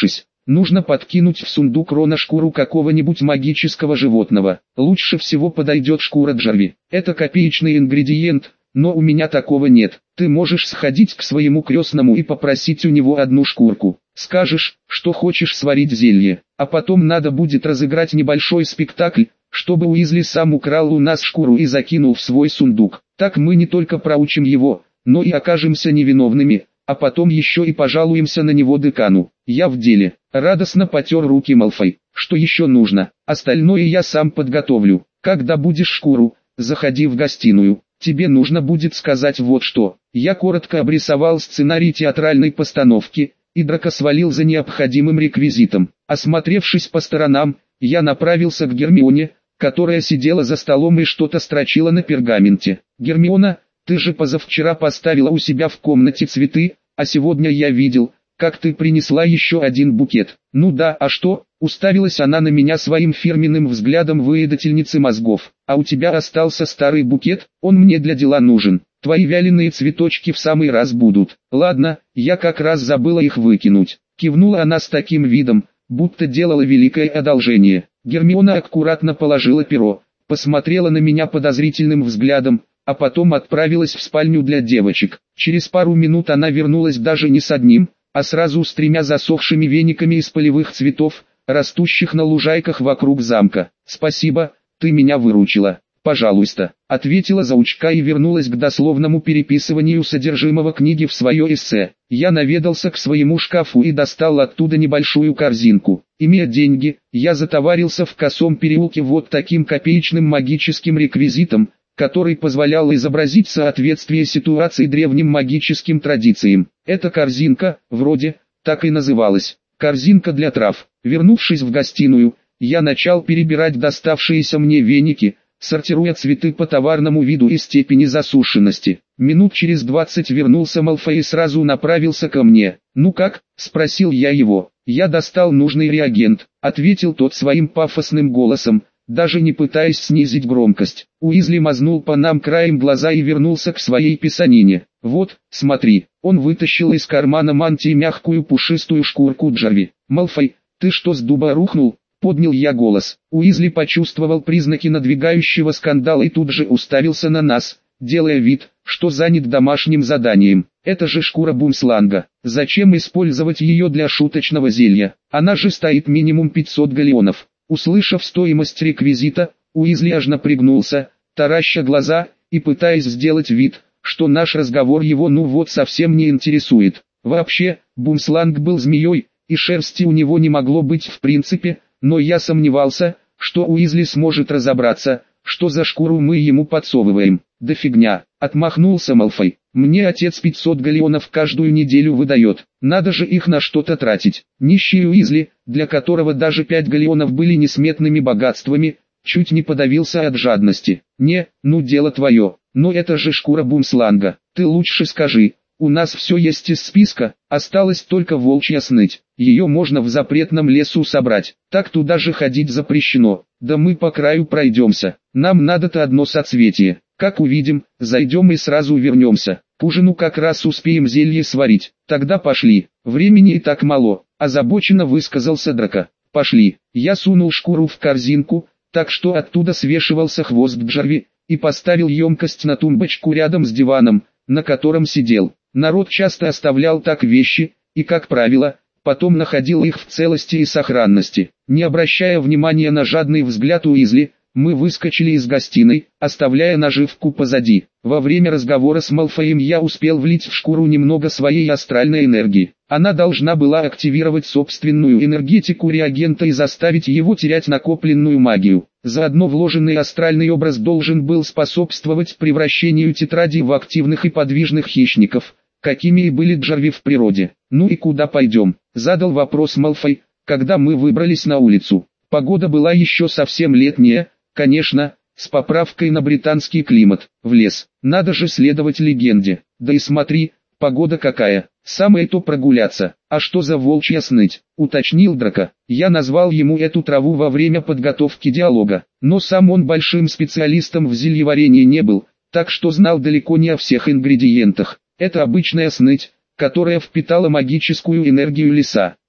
Нужно подкинуть в сундук Рона шкуру какого-нибудь магического животного. Лучше всего подойдет шкура Джарви. Это копеечный ингредиент, но у меня такого нет. Ты можешь сходить к своему крестному и попросить у него одну шкурку. Скажешь, что хочешь сварить зелье, а потом надо будет разыграть небольшой спектакль, чтобы Уизли сам украл у нас шкуру и закинул в свой сундук. Так мы не только проучим его, но и окажемся невиновными, а потом еще и пожалуемся на него декану. Я в деле. Радостно потер руки Малфой. Что еще нужно? Остальное я сам подготовлю. Когда будешь шкуру, заходи в гостиную. Тебе нужно будет сказать вот что. Я коротко обрисовал сценарий театральной постановки, и Драко свалил за необходимым реквизитом. Осмотревшись по сторонам, я направился к Гермионе, которая сидела за столом и что-то строчила на пергаменте. «Гермиона, ты же позавчера поставила у себя в комнате цветы, а сегодня я видел, как ты принесла еще один букет». «Ну да, а что?» — уставилась она на меня своим фирменным взглядом выедательницы мозгов. «А у тебя остался старый букет, он мне для дела нужен. Твои вяленые цветочки в самый раз будут». «Ладно, я как раз забыла их выкинуть». Кивнула она с таким видом, будто делала великое одолжение. Гермиона аккуратно положила перо, посмотрела на меня подозрительным взглядом, а потом отправилась в спальню для девочек. Через пару минут она вернулась даже не с одним, а сразу с 3 засохшими вениками из полевых цветов, растущих на лужайках вокруг замка. «Спасибо, ты меня выручила. Пожалуйста», — ответила заучка и вернулась к дословному переписыванию содержимого книги в свое эссе. Я наведался к своему шкафу и достал оттуда небольшую корзинку. Имея деньги, я затоварился в Косом переулке вот таким копеечным магическим реквизитом, который позволял изобразить соответствие ситуации древним магическим традициям. Эта корзинка, вроде, так и называлась. Корзинка для трав. Вернувшись в гостиную, я начал перебирать доставшиеся мне веники, сортируя цветы по товарному виду и степени засушенности. Минут через 20 вернулся Малфой и сразу направился ко мне. «Ну как?» — спросил я его. «Я достал нужный реагент», — ответил тот своим пафосным голосом, даже не пытаясь снизить громкость. Уизли мазнул по нам краем глаза и вернулся к своей писанине. «Вот, смотри». Он вытащил из кармана мантии мягкую пушистую шкурку Джарви. «Малфой, ты что, с дуба рухнул?» — поднял я голос. Уизли почувствовал признаки надвигающего скандала и тут же уставился на нас, делая вид, что занят домашним заданием. «Это же шкура бумсланга. Зачем использовать ее для шуточного зелья? Она же стоит минимум 500 галеонов». Услышав стоимость реквизита, Уизли аж напрягнулся, тараща глаза, и пытаясь сделать вид, что наш разговор его совсем не интересует. Вообще, бумсланг был змеей, и шерсти у него не могло быть в принципе, но я сомневался, что Уизли сможет разобраться, что за шкуру мы ему подсовываем. «Да фигня», — отмахнулся Малфой. «Мне отец 500 галеонов каждую неделю выдает, надо же их на что-то тратить». Нищий Уизли, для которого даже 5 галеонов были несметными богатствами, чуть не подавился от жадности. «Не, дело твое, но это же шкура бумсланга, ты лучше скажи, у нас все есть из списка, осталось только волчья сныть, ее можно в запретном лесу собрать, так туда же ходить запрещено, да мы по краю пройдемся, нам надо-то одно соцветие, как увидим, зайдем и сразу вернемся, к ужину как раз успеем зелье сварить, тогда пошли, времени и так мало», — озабоченно высказался Драко. «Пошли». Я сунул шкуру в корзинку, так что оттуда свешивался хвост Джарви, и поставил емкость на тумбочку рядом с диваном, на котором сидел. Народ часто оставлял так вещи, и, как правило, потом находил их в целости и сохранности. Не обращая внимания на жадный взгляд Уизли, мы выскочили из гостиной, оставляя наживку позади. Во время разговора с Малфоем я успел влить в шкуру немного своей астральной энергии. Она должна была активировать собственную энергетику реагента и заставить его терять накопленную магию. Заодно вложенный астральный образ должен был способствовать превращению тетради в активных и подвижных хищников, какими и были Джарви в природе. «Ну и куда пойдем?» — задал вопрос Малфой, когда мы выбрались на улицу. Погода была еще совсем летняя, конечно, с поправкой на британский климат. В лес. Надо же следовать легенде. Да и смотри, погода какая. Самое то прогуляться. «А что за волчья сныть?» — уточнил Драко. Я назвал ему эту траву во время подготовки диалога. Но сам он большим специалистом в зельеварении не был, так что знал далеко не о всех ингредиентах. Это обычная сныть, которая впитала магическую энергию леса.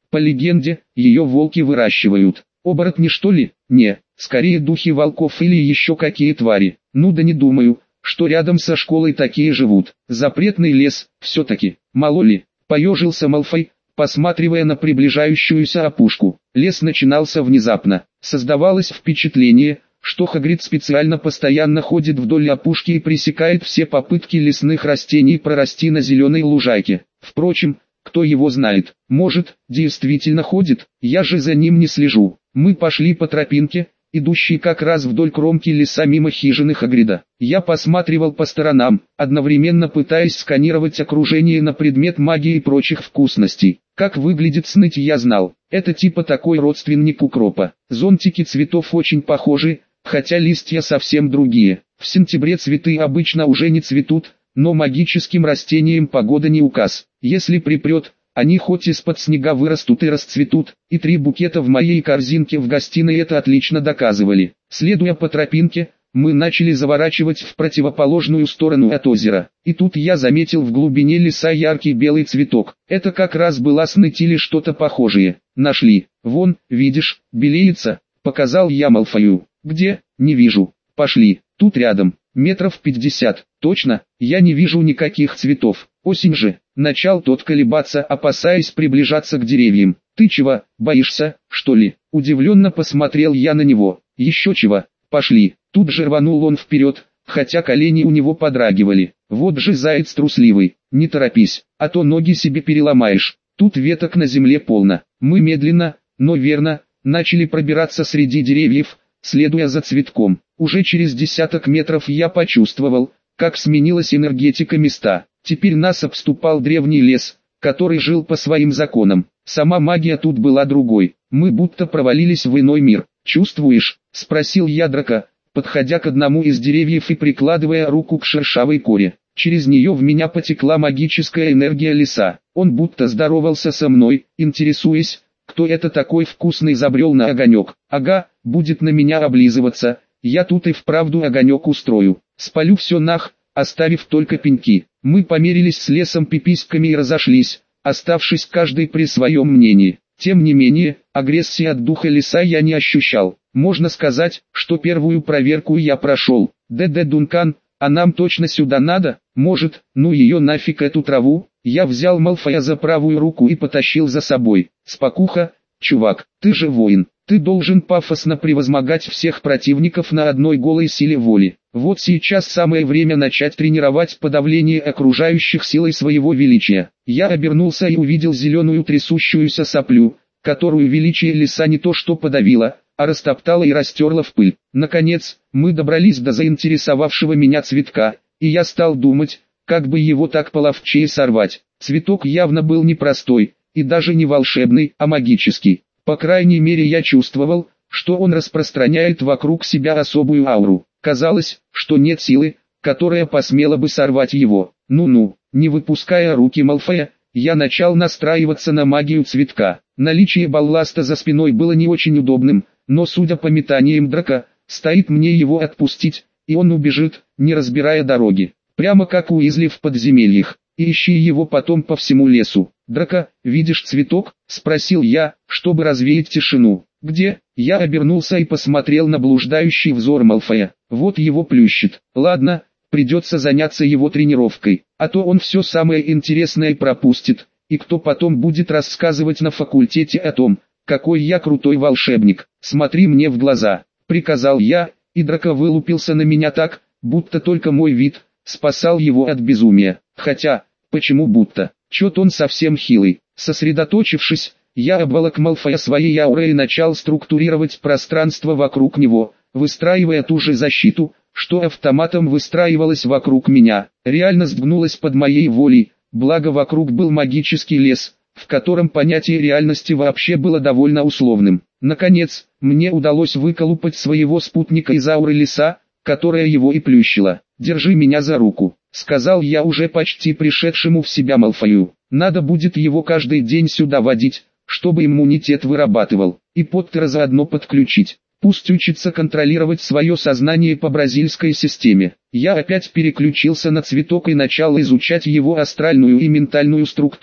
По легенде, ее волки выращивают. Оборотни что ли? Не, скорее духи волков или еще какие твари. Ну да не думаю, что рядом со школой такие живут. Запретный лес, все-таки, мало ли, поежился Малфой, посматривая на приближающуюся опушку. Лес начинался внезапно. Создавалось впечатление, что Хагрид специально постоянно ходит вдоль опушки и пресекает все попытки лесных растений прорасти на зеленой лужайке. Впрочем, кто его знает, может, действительно ходит, я же за ним не слежу. Мы пошли по тропинке, идущей как раз вдоль кромки леса мимо хижины Хагрида. Я посматривал по сторонам, одновременно пытаясь сканировать окружение на предмет магии и прочих вкусностей. Как выглядит сныть я знал, это типа такой родственник укропа. Зонтики цветов очень похожи, хотя листья совсем другие. В сентябре цветы обычно уже не цветут, но магическим растениям погода не указ. Если припрет, они хоть из-под снега вырастут и расцветут, и 3 букета в моей корзинке в гостиной это отлично доказывали. Следуя по тропинке, мы начали заворачивать в противоположную сторону от озера. И тут я заметил в глубине леса яркий белый цветок. Это как раз была сныть или что-то похожее. Нашли. Вон, видишь, белеется, показал я Малфою. Где? Не вижу. Пошли. Тут рядом. Метров 50. Точно, я не вижу никаких цветов. Осень же. Начал тот колебаться, опасаясь приближаться к деревьям. Ты чего, боишься, что ли? Удивленно посмотрел я на него. Еще чего? Пошли. Тут же рванул он вперед, хотя колени у него подрагивали. Вот же заяц трусливый. Не торопись, а то ноги себе переломаешь. Тут веток на земле полно. Мы медленно, но верно, начали пробираться среди деревьев, следуя за цветком. Уже через десяток метров я почувствовал, как сменилась энергетика места. Теперь нас обступал древний лес, который жил по своим законам. Сама магия тут была другой. Мы будто провалились в иной мир. «Чувствуешь?» – спросил я Драка, подходя к одному из деревьев и прикладывая руку к шершавой коре. Через нее в меня потекла магическая энергия леса. Он будто здоровался со мной, интересуясь, кто это такой вкусный забрел на огонек. Ага, будет на меня облизываться, я тут и вправду огонек устрою. Спалю все нах, оставив только пеньки. Мы померились с лесом пиписьками и разошлись, оставшись каждый при своем мнении. Тем не менее, агрессии от духа леса я не ощущал. Можно сказать, что первую проверку я прошел. Д.Д. Дункан, а нам точно сюда надо? Может, ну ее нафиг эту траву? Я взял Малфоя за правую руку и потащил за собой. Спокуха, чувак, ты же воин. Ты должен пафосно превозмогать всех противников на одной голой силе воли. Вот сейчас самое время начать тренировать подавление окружающих силой своего величия. Я обернулся и увидел зеленую трясущуюся соплю, которую величие леса не то что подавило, а растоптало и растерла в пыль. Наконец, мы добрались до заинтересовавшего меня цветка, и я стал думать, как бы его так половчее сорвать. Цветок явно был не простой, и даже не волшебный, а магический. По крайней мере я чувствовал, что он распространяет вокруг себя особую ауру. Казалось, что нет силы, которая посмела бы сорвать его. Ну-ну, не выпуская руки Малфоя, я начал настраиваться на магию цветка. Наличие балласта за спиной было не очень удобным, но судя по метаниям Драка, стоит мне его отпустить, и он убежит, не разбирая дороги. Прямо как Уизли в подземельях, и ищи его потом по всему лесу. «Драка, видишь цветок?» – спросил я, чтобы развеять тишину. «Где?» Я обернулся и посмотрел на блуждающий взор Малфоя. Вот его плющит. Ладно, придется заняться его тренировкой, а то он все самое интересное пропустит, и кто потом будет рассказывать на факультете о том, какой я крутой волшебник. «Смотри мне в глаза», – приказал я, и Драко вылупился на меня так, будто только мой вид спасал его от безумия. Хотя, почему будто? Чё-то он совсем хилый. Сосредоточившись, я обволок Малфоя своей аурой и начал структурировать пространство вокруг него, выстраивая ту же защиту, что автоматом выстраивалась вокруг меня. Реальность гнулась под моей волей, благо вокруг был магический лес, в котором понятие реальности вообще было довольно условным. Наконец, мне удалось выколупать своего спутника из ауры леса, которая его и плющила. «Держи меня за руку», — сказал я уже почти пришедшему в себя Малфою. «Надо будет его каждый день сюда водить, чтобы иммунитет вырабатывал, и Поттера заодно подключить. Пусть учится контролировать свое сознание по бразильской системе». Я опять переключился на цветок и начал изучать его астральную и ментальную структуру.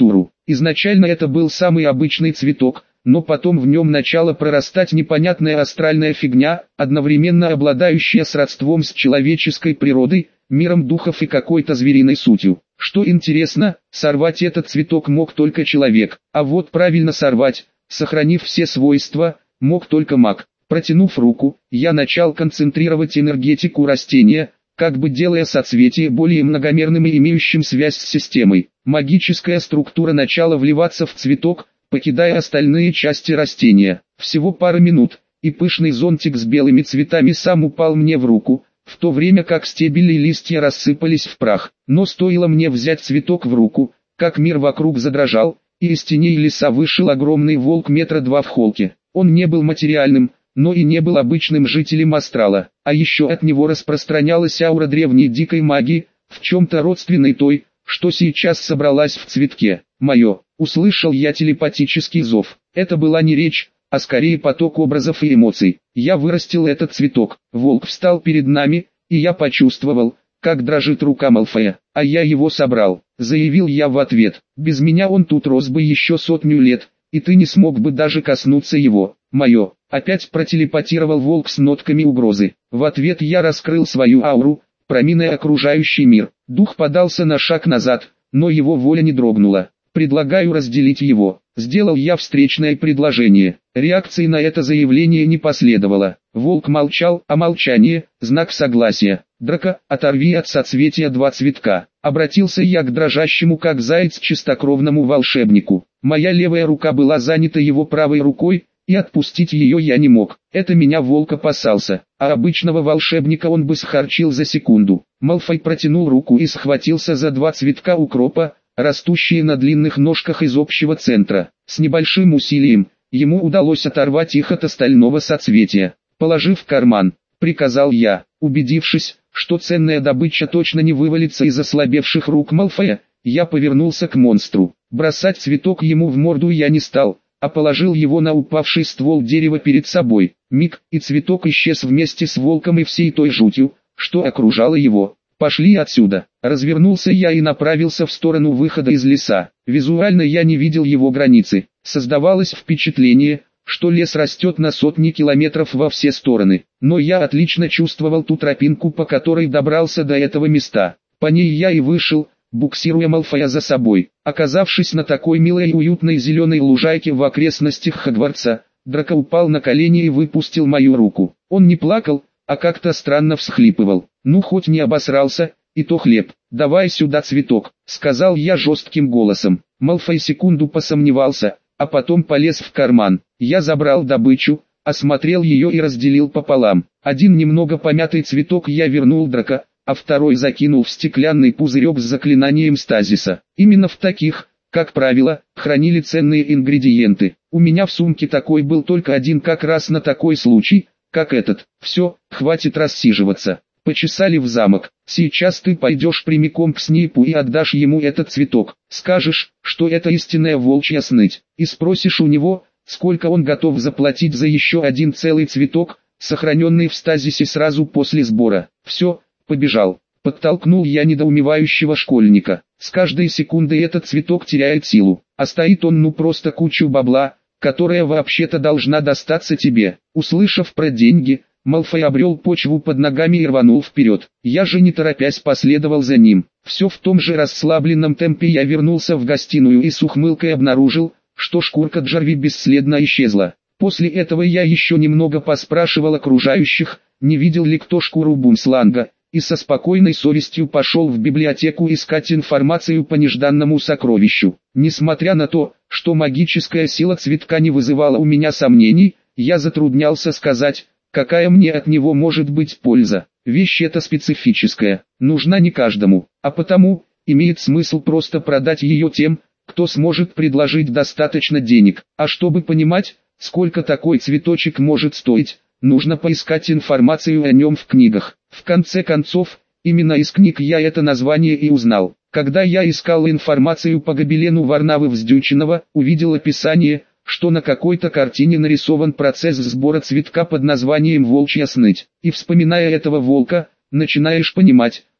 Изначально это был самый обычный цветок, но потом в нем начала прорастать непонятная астральная фигня, одновременно обладающая сродством с человеческой природой, миром духов и какой-то звериной сутью. Что интересно, сорвать этот цветок мог только человек, а вот правильно сорвать, сохранив все свойства, мог только маг. Протянув руку, я начал концентрировать энергетику растения, как бы делая соцветие более многомерным и имеющим связь с системой. Магическая структура начала вливаться в цветок, покидая остальные части растения. Всего пара минут, и пышный зонтик с белыми цветами сам упал мне в руку, в то время как стебели и листья рассыпались в прах. Но стоило мне взять цветок в руку, как мир вокруг задрожал, и из теней леса вышел огромный волк 2 метра в холке. Он не был материальным, но и не был обычным жителем астрала, а еще от него распространялась аура древней дикой магии, в чем-то родственной той, что сейчас собралась в цветке. «Мое», услышал я телепатический зов. Это была не речь, а скорее поток образов и эмоций. Я вырастил этот цветок, волк встал перед нами, и я почувствовал, как дрожит рука Малфоя. «А я его собрал», заявил я в ответ. «Без меня он тут рос бы еще 100 лет, и ты не смог бы даже коснуться его». «Мое», опять протелепатировал волк с нотками угрозы. В ответ я раскрыл свою ауру, проминая окружающий мир. Дух подался на шаг назад, но его воля не дрогнула. «Предлагаю разделить его», сделал я встречное предложение. Реакции на это заявление не последовало. Волк молчал, а молчание – знак согласия. «Драко, оторви от соцветия 2 цветка», обратился я к дрожащему как заяц чистокровному волшебнику. Моя левая рука была занята его правой рукой, и отпустить ее я не мог. Это меня волк опасался, а обычного волшебника он бы схарчил за секунду. Малфой протянул руку и схватился за 2 цветка укропа, растущие на длинных ножках из общего центра. С небольшим усилием, ему удалось оторвать их от остального соцветия. «Положи в карман», приказал я. Убедившись, что ценная добыча точно не вывалится из ослабевших рук Малфоя, я повернулся к монстру. Бросать цветок ему в морду я не стал, а положил его на упавший ствол дерева перед собой. Миг, и цветок исчез вместе с волком и всей той жутью, что окружало его. «Пошли отсюда», развернулся я и направился в сторону выхода из леса. Визуально я не видел его границы. Создавалось впечатление, что лес растет на сотни километров во все стороны. Но я отлично чувствовал ту тропинку, по которой добрался до этого места. По ней я и вышел, буксируя Малфоя за собой. Оказавшись на такой милой и уютной зеленой лужайке в окрестностях Хогвартса, Драко упал на колени и выпустил мою руку. Он не плакал, а как-то странно всхлипывал. «Ну хоть не обосрался, и то хлеб. Давай сюда цветок», сказал я жестким голосом. Малфой секунду посомневался, а потом полез в карман. Я забрал добычу, осмотрел ее и разделил пополам. Один немного помятый цветок я вернул Драко, а второй закинул в стеклянный пузырек с заклинанием стазиса. Именно в таких, как правило, хранили ценные ингредиенты. У меня в сумке такой был только один как раз на такой случай, как этот. «Все, хватит рассиживаться. Почесали в замок. Сейчас ты пойдешь прямиком к Снейпу и отдашь ему этот цветок. Скажешь, что это истинная волчья сныть. И спросишь у него, сколько он готов заплатить за еще один целый цветок, сохраненный в стазисе сразу после сбора. Все, побежал». Подтолкнул я недоумевающего школьника. С каждой секундой этот цветок теряет силу, а стоит он ну просто кучу бабла, которая вообще-то должна достаться тебе. Услышав про деньги, Малфой обрел почву под ногами и рванул вперед. Я же не торопясь последовал за ним. Все в том же расслабленном темпе я вернулся в гостиную и с ухмылкой обнаружил, что шкурка Джарви бесследно исчезла. После этого я еще немного поспрашивал окружающих, не видел ли кто шкуру Бумсланга, и со спокойной совестью пошел в библиотеку искать информацию по нежданному сокровищу. Несмотря на то, что магическая сила цветка не вызывала у меня сомнений, я затруднялся сказать, какая мне от него может быть польза. Вещь эта специфическая, нужна не каждому, а потому, имеет смысл просто продать ее тем, кто сможет предложить достаточно денег. А чтобы понимать, сколько такой цветочек может стоить, нужно поискать информацию о нем в книгах. В конце концов, именно из книг я это название и узнал. Когда я искал информацию по гобелену Варнавы-Вздюченного, увидел описание, что на какой-то картине нарисован процесс сбора цветка под названием «Волчья сныть». И вспоминая этого волка, начинаешь понимать,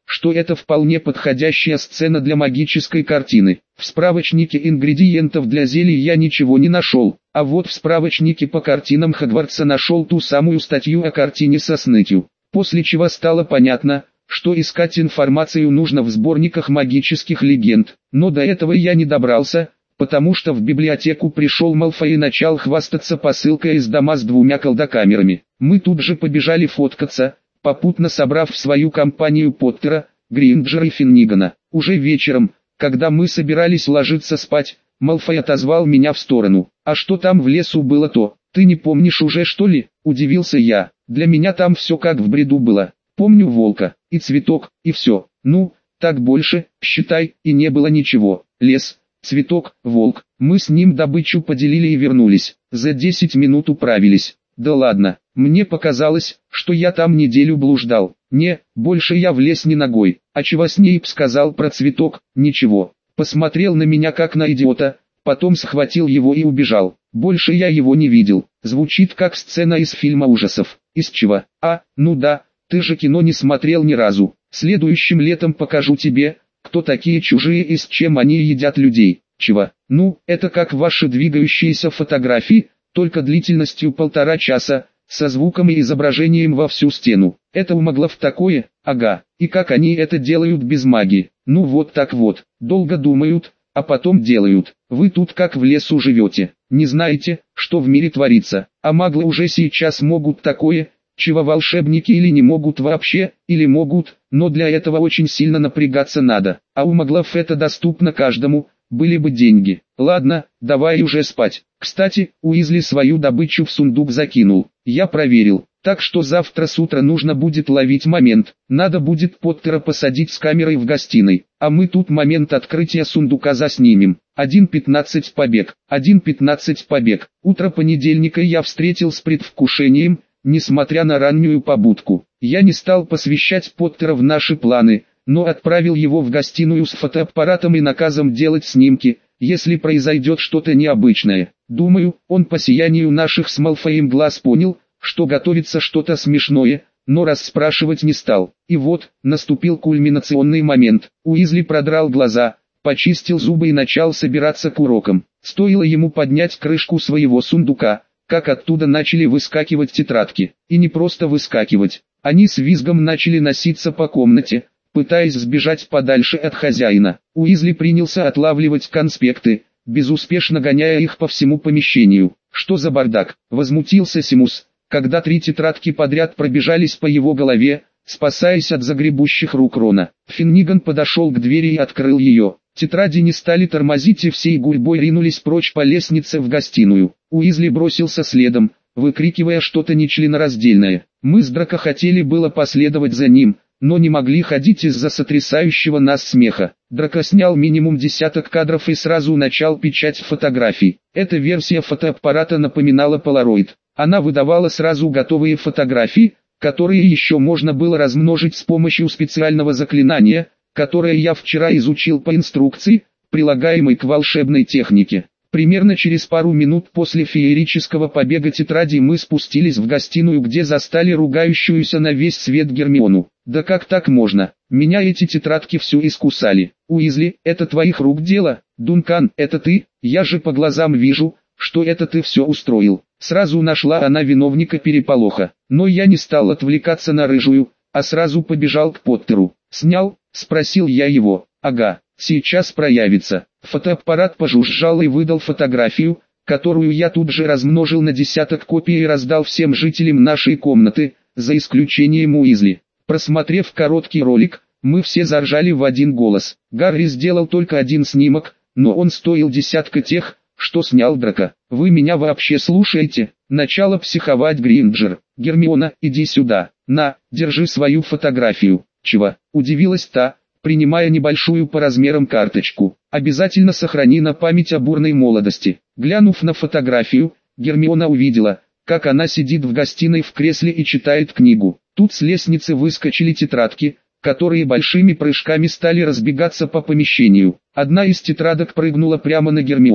что это вполне подходящая сцена для магической картины. В справочнике ингредиентов для зелий я ничего не нашел, а вот в справочнике по картинам Хогвартса нашел ту самую статью о картине со снытью. После чего стало понятно, что искать информацию нужно в сборниках магических легенд, но до этого я не добрался, потому что в библиотеку пришел Малфой и начал хвастаться посылкой из дома с 2 колдокамерами. Мы тут же побежали фоткаться, попутно собрав в свою компанию Поттера, Гринджера и Финнигана. Уже вечером, когда мы собирались ложиться спать, Малфой отозвал меня в сторону. «А что там в лесу было то? Ты не помнишь уже, что ли?» – удивился я. «Для меня там все как в бреду было. Помню волка, и цветок, и все. Ну, так больше, считай, и не было ничего. Лес, цветок, волк. Мы с ним добычу поделили и вернулись. За 10 минут управились. Да ладно, мне показалось, что я там неделю блуждал. Не, больше я в лес не ногой. А чего Снейп сказал про цветок? Ничего. Посмотрел на меня как на идиота, потом схватил его и убежал. Больше я его не видел. Звучит как сцена из фильма ужасов. Из чего? А, ну да. Ты же кино не смотрел ни разу. Следующим летом покажу тебе, кто такие чужие и с чем они едят людей. Чего? Ну, это как ваши двигающиеся фотографии, только длительностью 1,5 часа, со звуком и изображением во всю стену. Это у маглов такое? Ага. И как они это делают без магии? Ну вот так вот. Долго думают, а потом делают. Вы тут как в лесу живете. Не знаете, что в мире творится. А маглы уже сейчас могут такое, чего волшебники или не могут вообще, или могут, но для этого очень сильно напрягаться надо. А у маглов это доступно каждому, были бы деньги. Ладно, давай уже спать. Кстати, Уизли свою добычу в сундук закинул. Я проверил. Так что завтра с утра нужно будет ловить момент. Надо будет Поттера посадить с камерой в гостиной. А мы тут момент открытия сундука заснимем. 1:15 побег. 1:15 побег. Утро понедельника я встретил с предвкушением. Несмотря на раннюю побудку, я не стал посвящать Поттера в наши планы, но отправил его в гостиную с фотоаппаратом и наказом делать снимки, если произойдет что-то необычное. Думаю, он по сиянию наших с Малфоем глаз понял, что готовится что-то смешное, но расспрашивать не стал. И вот, наступил кульминационный момент. Уизли продрал глаза, почистил зубы и начал собираться к урокам. Стоило ему поднять крышку своего сундука, как оттуда начали выскакивать тетрадки. И не просто выскакивать, они с визгом начали носиться по комнате, пытаясь сбежать подальше от хозяина. Уизли принялся отлавливать конспекты, безуспешно гоняя их по всему помещению. «Что за бардак?» – возмутился Симус, когда 3 тетрадки подряд пробежались по его голове, спасаясь от загребущих рук Рона. Финниган подошел к двери и открыл ее. Тетради не стали тормозить и всей гурьбой ринулись прочь по лестнице в гостиную. Уизли бросился следом, выкрикивая что-то нечленораздельное. Мы с Драко хотели было последовать за ним, но не могли ходить из-за сотрясающего нас смеха. Драко снял минимум 10 кадров и сразу начал печать фотографий. Эта версия фотоаппарата напоминала Polaroid. Она выдавала сразу готовые фотографии, которые еще можно было размножить с помощью специального заклинания, которое я вчера изучил по инструкции, прилагаемой к волшебной технике. Примерно через пару минут после феерического побега тетрадей мы спустились в гостиную, где застали ругающуюся на весь свет Гермиону. «Да как так можно? Меня эти тетрадки всю искусали. Уизли, это твоих рук дело? Дункан, это ты? Я же по глазам вижу, что это ты все устроил». Сразу нашла она виновника переполоха. Но я не стал отвлекаться на рыжую, а сразу побежал к Поттеру. «Снял?» – спросил я его. «Ага, сейчас проявится». Фотоаппарат пожужжал и выдал фотографию, которую я тут же размножил на 10 копий и раздал всем жителям нашей комнаты, за исключением Уизли. Просмотрев короткий ролик, мы все заржали в один голос. Гарри сделал только 1 снимок, но он стоил 10 тех, что снял Драко. «Вы меня вообще слушаете?» Начало психовать Гринджер. «Гермиона, иди сюда. На, держи свою фотографию». «Чего?» – удивилась та, принимая небольшую по размерам карточку. «Обязательно сохрани на память о бурной молодости». Глянув на фотографию, Гермиона увидела, как она сидит в гостиной в кресле и читает книгу. Тут с лестницы выскочили тетрадки, которые большими прыжками стали разбегаться по помещению. Одна из тетрадок прыгнула прямо на Гермиону,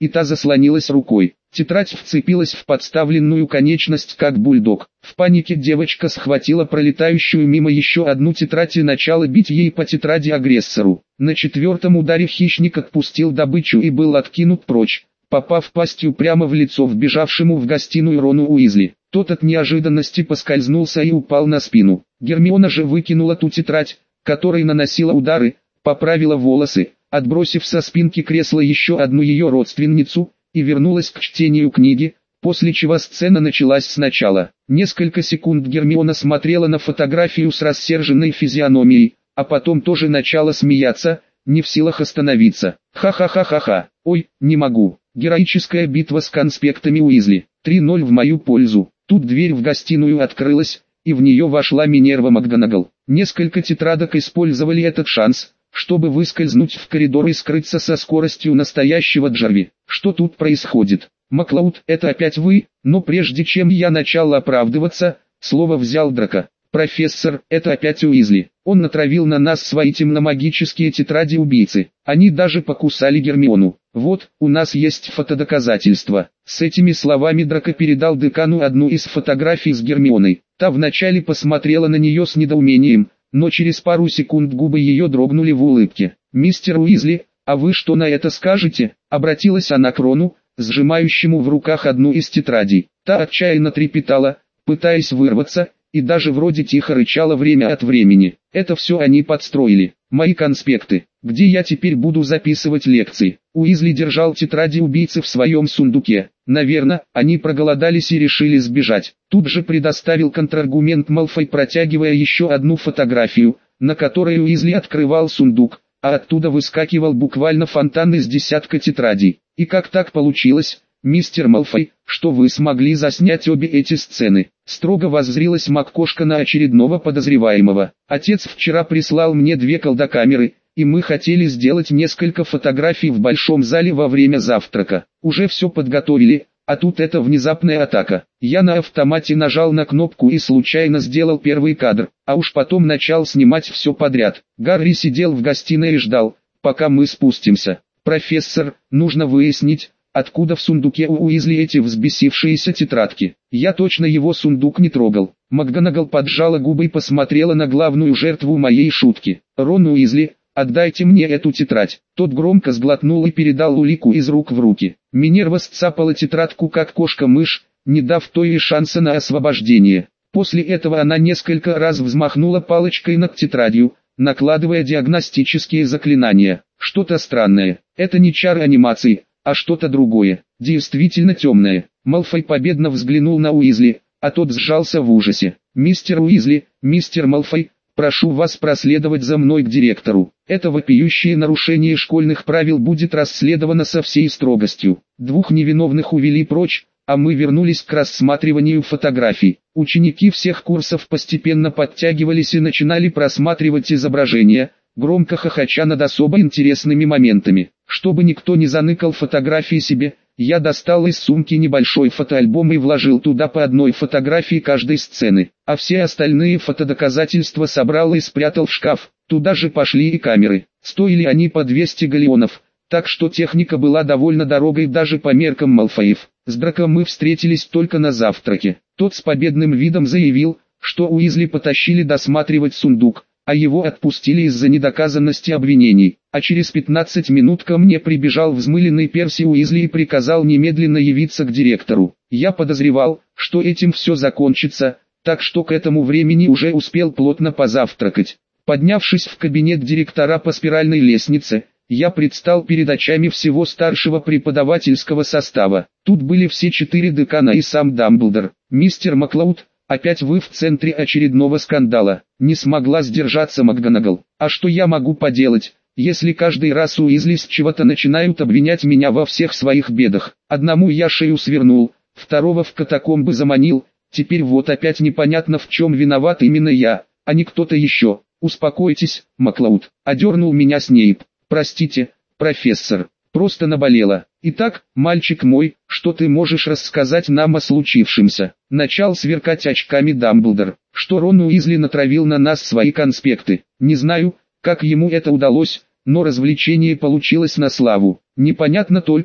и та заслонилась рукой. Тетрадь вцепилась в подставленную конечность, как бульдог. В панике девочка схватила пролетающую мимо еще одну тетрадь и начала бить ей по тетради агрессору. На 4-м ударе хищник отпустил добычу и был откинут прочь, попав пастью прямо в лицо вбежавшему в гостиную Рону Уизли. Тот от неожиданности поскользнулся и упал на спину. Гермиона же выкинула ту тетрадь, которой наносила удары, поправила волосы, отбросив со спинки кресла еще одну ее родственницу, и вернулась к чтению книги, после чего сцена началась сначала. Несколько секунд Гермиона смотрела на фотографию с рассерженной физиономией, а потом тоже начала смеяться, не в силах остановиться. Ха-ха-ха-ха-ха, ой, не могу. Героическая битва с конспектами Уизли. 3-0 в мою пользу. Тут дверь в гостиную открылась, и в нее вошла Минерва МакГонагал. Несколько тетрадок использовали этот шанс, чтобы выскользнуть в коридор и скрыться со скоростью настоящего Джарви. Что тут происходит? Маклауд, это опять вы? Но прежде чем я начал оправдываться, слово взял Драко. Профессор, это опять Уизли. Он натравил на нас свои темномагические тетради убийцы. Они даже покусали Гермиону. Вот, у нас есть фотодоказательства. С этими словами Драко передал декану одну из фотографий с Гермионой. Та вначале посмотрела на нее с недоумением, но через пару секунд губы ее дрогнули в улыбке. «Мистер Уизли, а вы что на это скажете?» Обратилась она к Рону, сжимающему в руках одну из тетрадей. Та отчаянно трепетала, пытаясь вырваться, и даже вроде тихо рычала время от времени. «Это все они подстроили. Мои конспекты. Где я теперь буду записывать лекции?» Уизли держал тетради убийцы в своем сундуке. Наверное, они проголодались и решили сбежать. Тут же предоставил контраргумент Малфой, протягивая еще одну фотографию, на которой Уизли открывал сундук, а оттуда выскакивал буквально фонтан из десятка тетрадей. «И как так получилось, мистер Малфой, что вы смогли заснять обе эти сцены?» Строго воззрилась МакКошка на очередного подозреваемого. «Отец вчера прислал мне 2 колдокамеры, и мы хотели сделать несколько фотографий в большом зале во время завтрака. Уже все подготовили, а тут эта внезапная атака. Я на автомате нажал на кнопку и случайно сделал первый кадр, а уж потом начал снимать все подряд. Гарри сидел в гостиной и ждал, пока мы спустимся. Профессор, нужно выяснить, откуда в сундуке у Уизли эти взбесившиеся тетрадки. Я точно его сундук не трогал». МакГонагал поджала губы и посмотрела на главную жертву моей шутки. «Рон Уизли, отдайте мне эту тетрадь». Тот громко сглотнул и передал улику из рук в руки. Минерва сцапала тетрадку как кошка-мышь, не дав той и шанса на освобождение. После этого она несколько раз взмахнула палочкой над тетрадью, накладывая диагностические заклинания. Что-то странное. Это не чары анимации, а что-то другое, действительно темное. Малфой победно взглянул на Уизли, а тот сжался в ужасе. «Мистер Уизли, мистер Малфой, прошу вас проследовать за мной к директору. Это вопиющее нарушение школьных правил будет расследовано со всей строгостью». 2 невиновных увели прочь, а мы вернулись к рассматриванию фотографий. Ученики всех курсов постепенно подтягивались и начинали просматривать изображения, громко хохоча над особо интересными моментами. Чтобы никто не заныкал фотографии себе, я достал из сумки небольшой фотоальбом и вложил туда по одной фотографии каждой сцены, а все остальные фотодоказательства собрал и спрятал в шкаф. Туда же пошли и камеры. Стоили они по 200 галлеонов, так что техника была довольно дорогой даже по меркам Малфоев. С Драко мы встретились только на завтраке. Тот с победным видом заявил, что Уизли потащили досматривать сундук, а его отпустили из-за недоказанности обвинений. А через 15 минут ко мне прибежал взмыленный Перси Уизли и приказал немедленно явиться к директору. Я подозревал, что этим все закончится, так что к этому времени уже успел плотно позавтракать. Поднявшись в кабинет директора по спиральной лестнице, я предстал перед очами всего старшего преподавательского состава. Тут были все 4 декана и сам Дамблдор. «Мистер Маклауд, опять вы в центре очередного скандала», — не смогла сдержаться МакГонагал. «А что я могу поделать, если каждый раз Уизли с чего-то начинают обвинять меня во всех своих бедах? Одному я шею свернул, второго в катакомбы заманил, теперь вот опять непонятно в чем виноват именно я, а не кто-то еще». «Успокойтесь, Маклауд», — одернул меня Снейп. «Простите, профессор, просто наболело. Итак, мальчик мой, что ты можешь рассказать нам о случившемся?» Начал сверкать очками Дамблдор. «Что Рон Уизли натравил на нас свои конспекты. Не знаю, как ему это удалось, но развлечение получилось на славу. Непонятно только,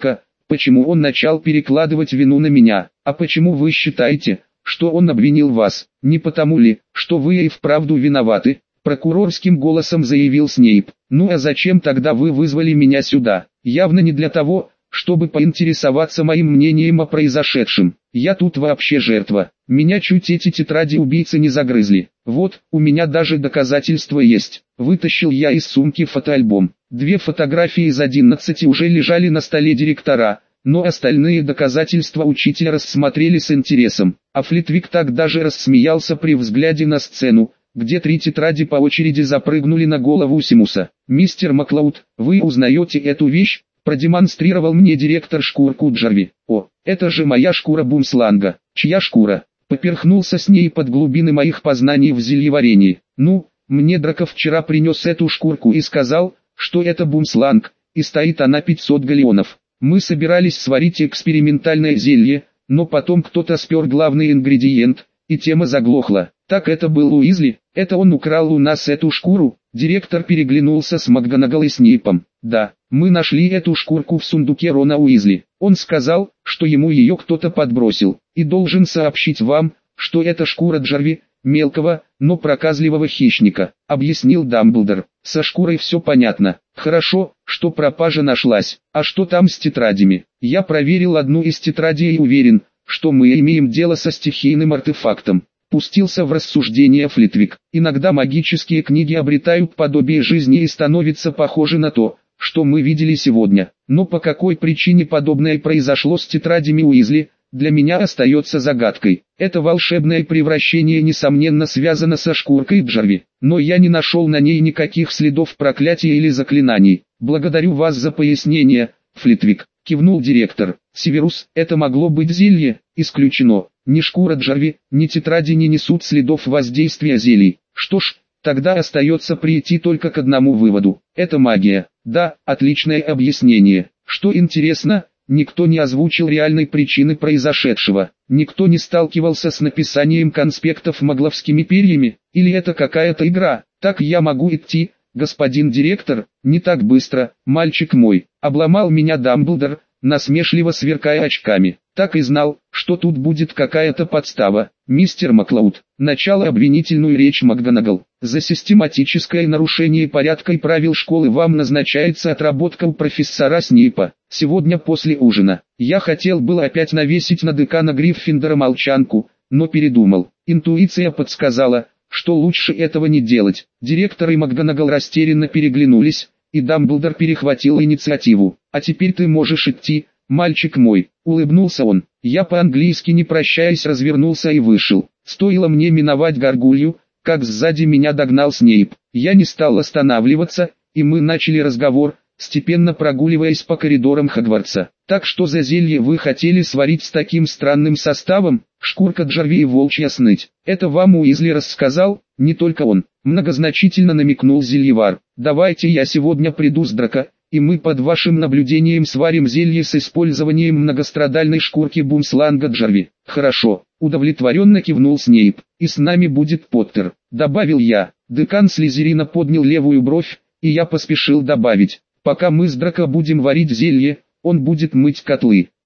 Почему он начал перекладывать вину на меня? А почему вы считаете, что он обвинил вас? Не потому ли, что вы и вправду виноваты? Прокурорским голосом заявил Снейп. Ну а зачем тогда вы вызвали меня сюда? Явно не для того, чтобы поинтересоваться моим мнением о произошедшем. Я тут вообще жертва. Меня чуть эти тетради убийцы не загрызли. Вот, у меня даже доказательства есть. Вытащил я из сумки фотоальбом. 2 фотографии из 11 уже лежали на столе директора, но остальные доказательства учителя рассмотрели с интересом. А Флитвик так даже рассмеялся при взгляде на сцену, где 3 тетради по очереди запрыгнули на голову Симуса. «Мистер Маклауд, вы узнаете эту вещь?» Продемонстрировал мне директор шкурку Джарви. «О, это же моя шкура бумсланга». «Чья шкура?» Поперхнулся с ней под глубины моих познаний в зельеварении. «Ну, мне Драко вчера принес эту шкурку и сказал, что это бумсланг, и стоит она 500 галеонов. Мы собирались сварить экспериментальное зелье, но потом кто-то спер главный ингредиент, и тема заглохла. Так это был Уизли, это он украл у нас эту шкуру?» Директор переглянулся с МакГонагал и Снейпом. «Да, мы нашли эту шкурку в сундуке Рона Уизли. Он сказал, что ему ее кто-то подбросил, и должен сообщить вам, что это шкура Джарви, мелкого, но проказливого хищника», объяснил Дамблдор. «Со шкурой все понятно. Хорошо, что пропажа нашлась. А что там с тетрадями? Я проверил одну из тетрадей и уверен, что мы имеем дело со стихийным артефактом». Пустился в рассуждение Флитвик. «Иногда магические книги обретают подобие жизни и становятся похожи на то, что мы видели сегодня. Но по какой причине подобное произошло с тетрадями Уизли, для меня остается загадкой. Это волшебное превращение несомненно связано со шкуркой Джарви, но я не нашел на ней никаких следов проклятия или заклинаний. Благодарю вас за пояснение, Флитвик», кивнул директор. «Северус, это могло быть зелье?» «Исключено. Ни шкура Джарви, ни тетради не несут следов воздействия зелий. Что ж, тогда остается прийти только к одному выводу. Это магия». «Да, отличное объяснение. Что интересно, никто не озвучил реальной причины произошедшего. Никто не сталкивался с написанием конспектов магловскими перьями. Или это какая-то игра? Так я могу идти, господин директор?» «Не так быстро, мальчик мой», обломал меня Дамблдор, насмешливо сверкая очками. «Так и знал, что тут будет какая-то подстава. Мистер Маклауд», начало обвинительную речь МакГонагал. «За систематическое нарушение порядка и правил школы вам назначается отработка у профессора Снейпа. Сегодня после ужина. Я хотел было опять навесить на декана Гриффиндора молчанку, но передумал. Интуиция подсказала, что лучше этого не делать». Директор и МакГонагал растерянно переглянулись, и Дамблдор перехватил инициативу. «А теперь ты можешь идти, мальчик мой», улыбнулся он. Я по-английски не прощаясь развернулся и вышел. Стоило мне миновать горгулью, как сзади меня догнал Снейп. Я не стал останавливаться, и мы начали разговор, степенно прогуливаясь по коридорам Хогвартса. «Так что за зелье вы хотели сварить с таким странным составом?» «Шкурка Джарви и волчья сныть. Это вам Уизли рассказал?» «Не только он», многозначительно намекнул зельевар. «Давайте я сегодня приду с Драко, и мы под вашим наблюдением сварим зелье с использованием многострадальной шкурки бумсланга Джарви». «Хорошо», удовлетворенно кивнул Снейп. «И с нами будет Поттер», добавил я. Декан Слизерина поднял левую бровь, и я поспешил добавить: «Пока мы с Драко будем варить зелье, он будет мыть котлы».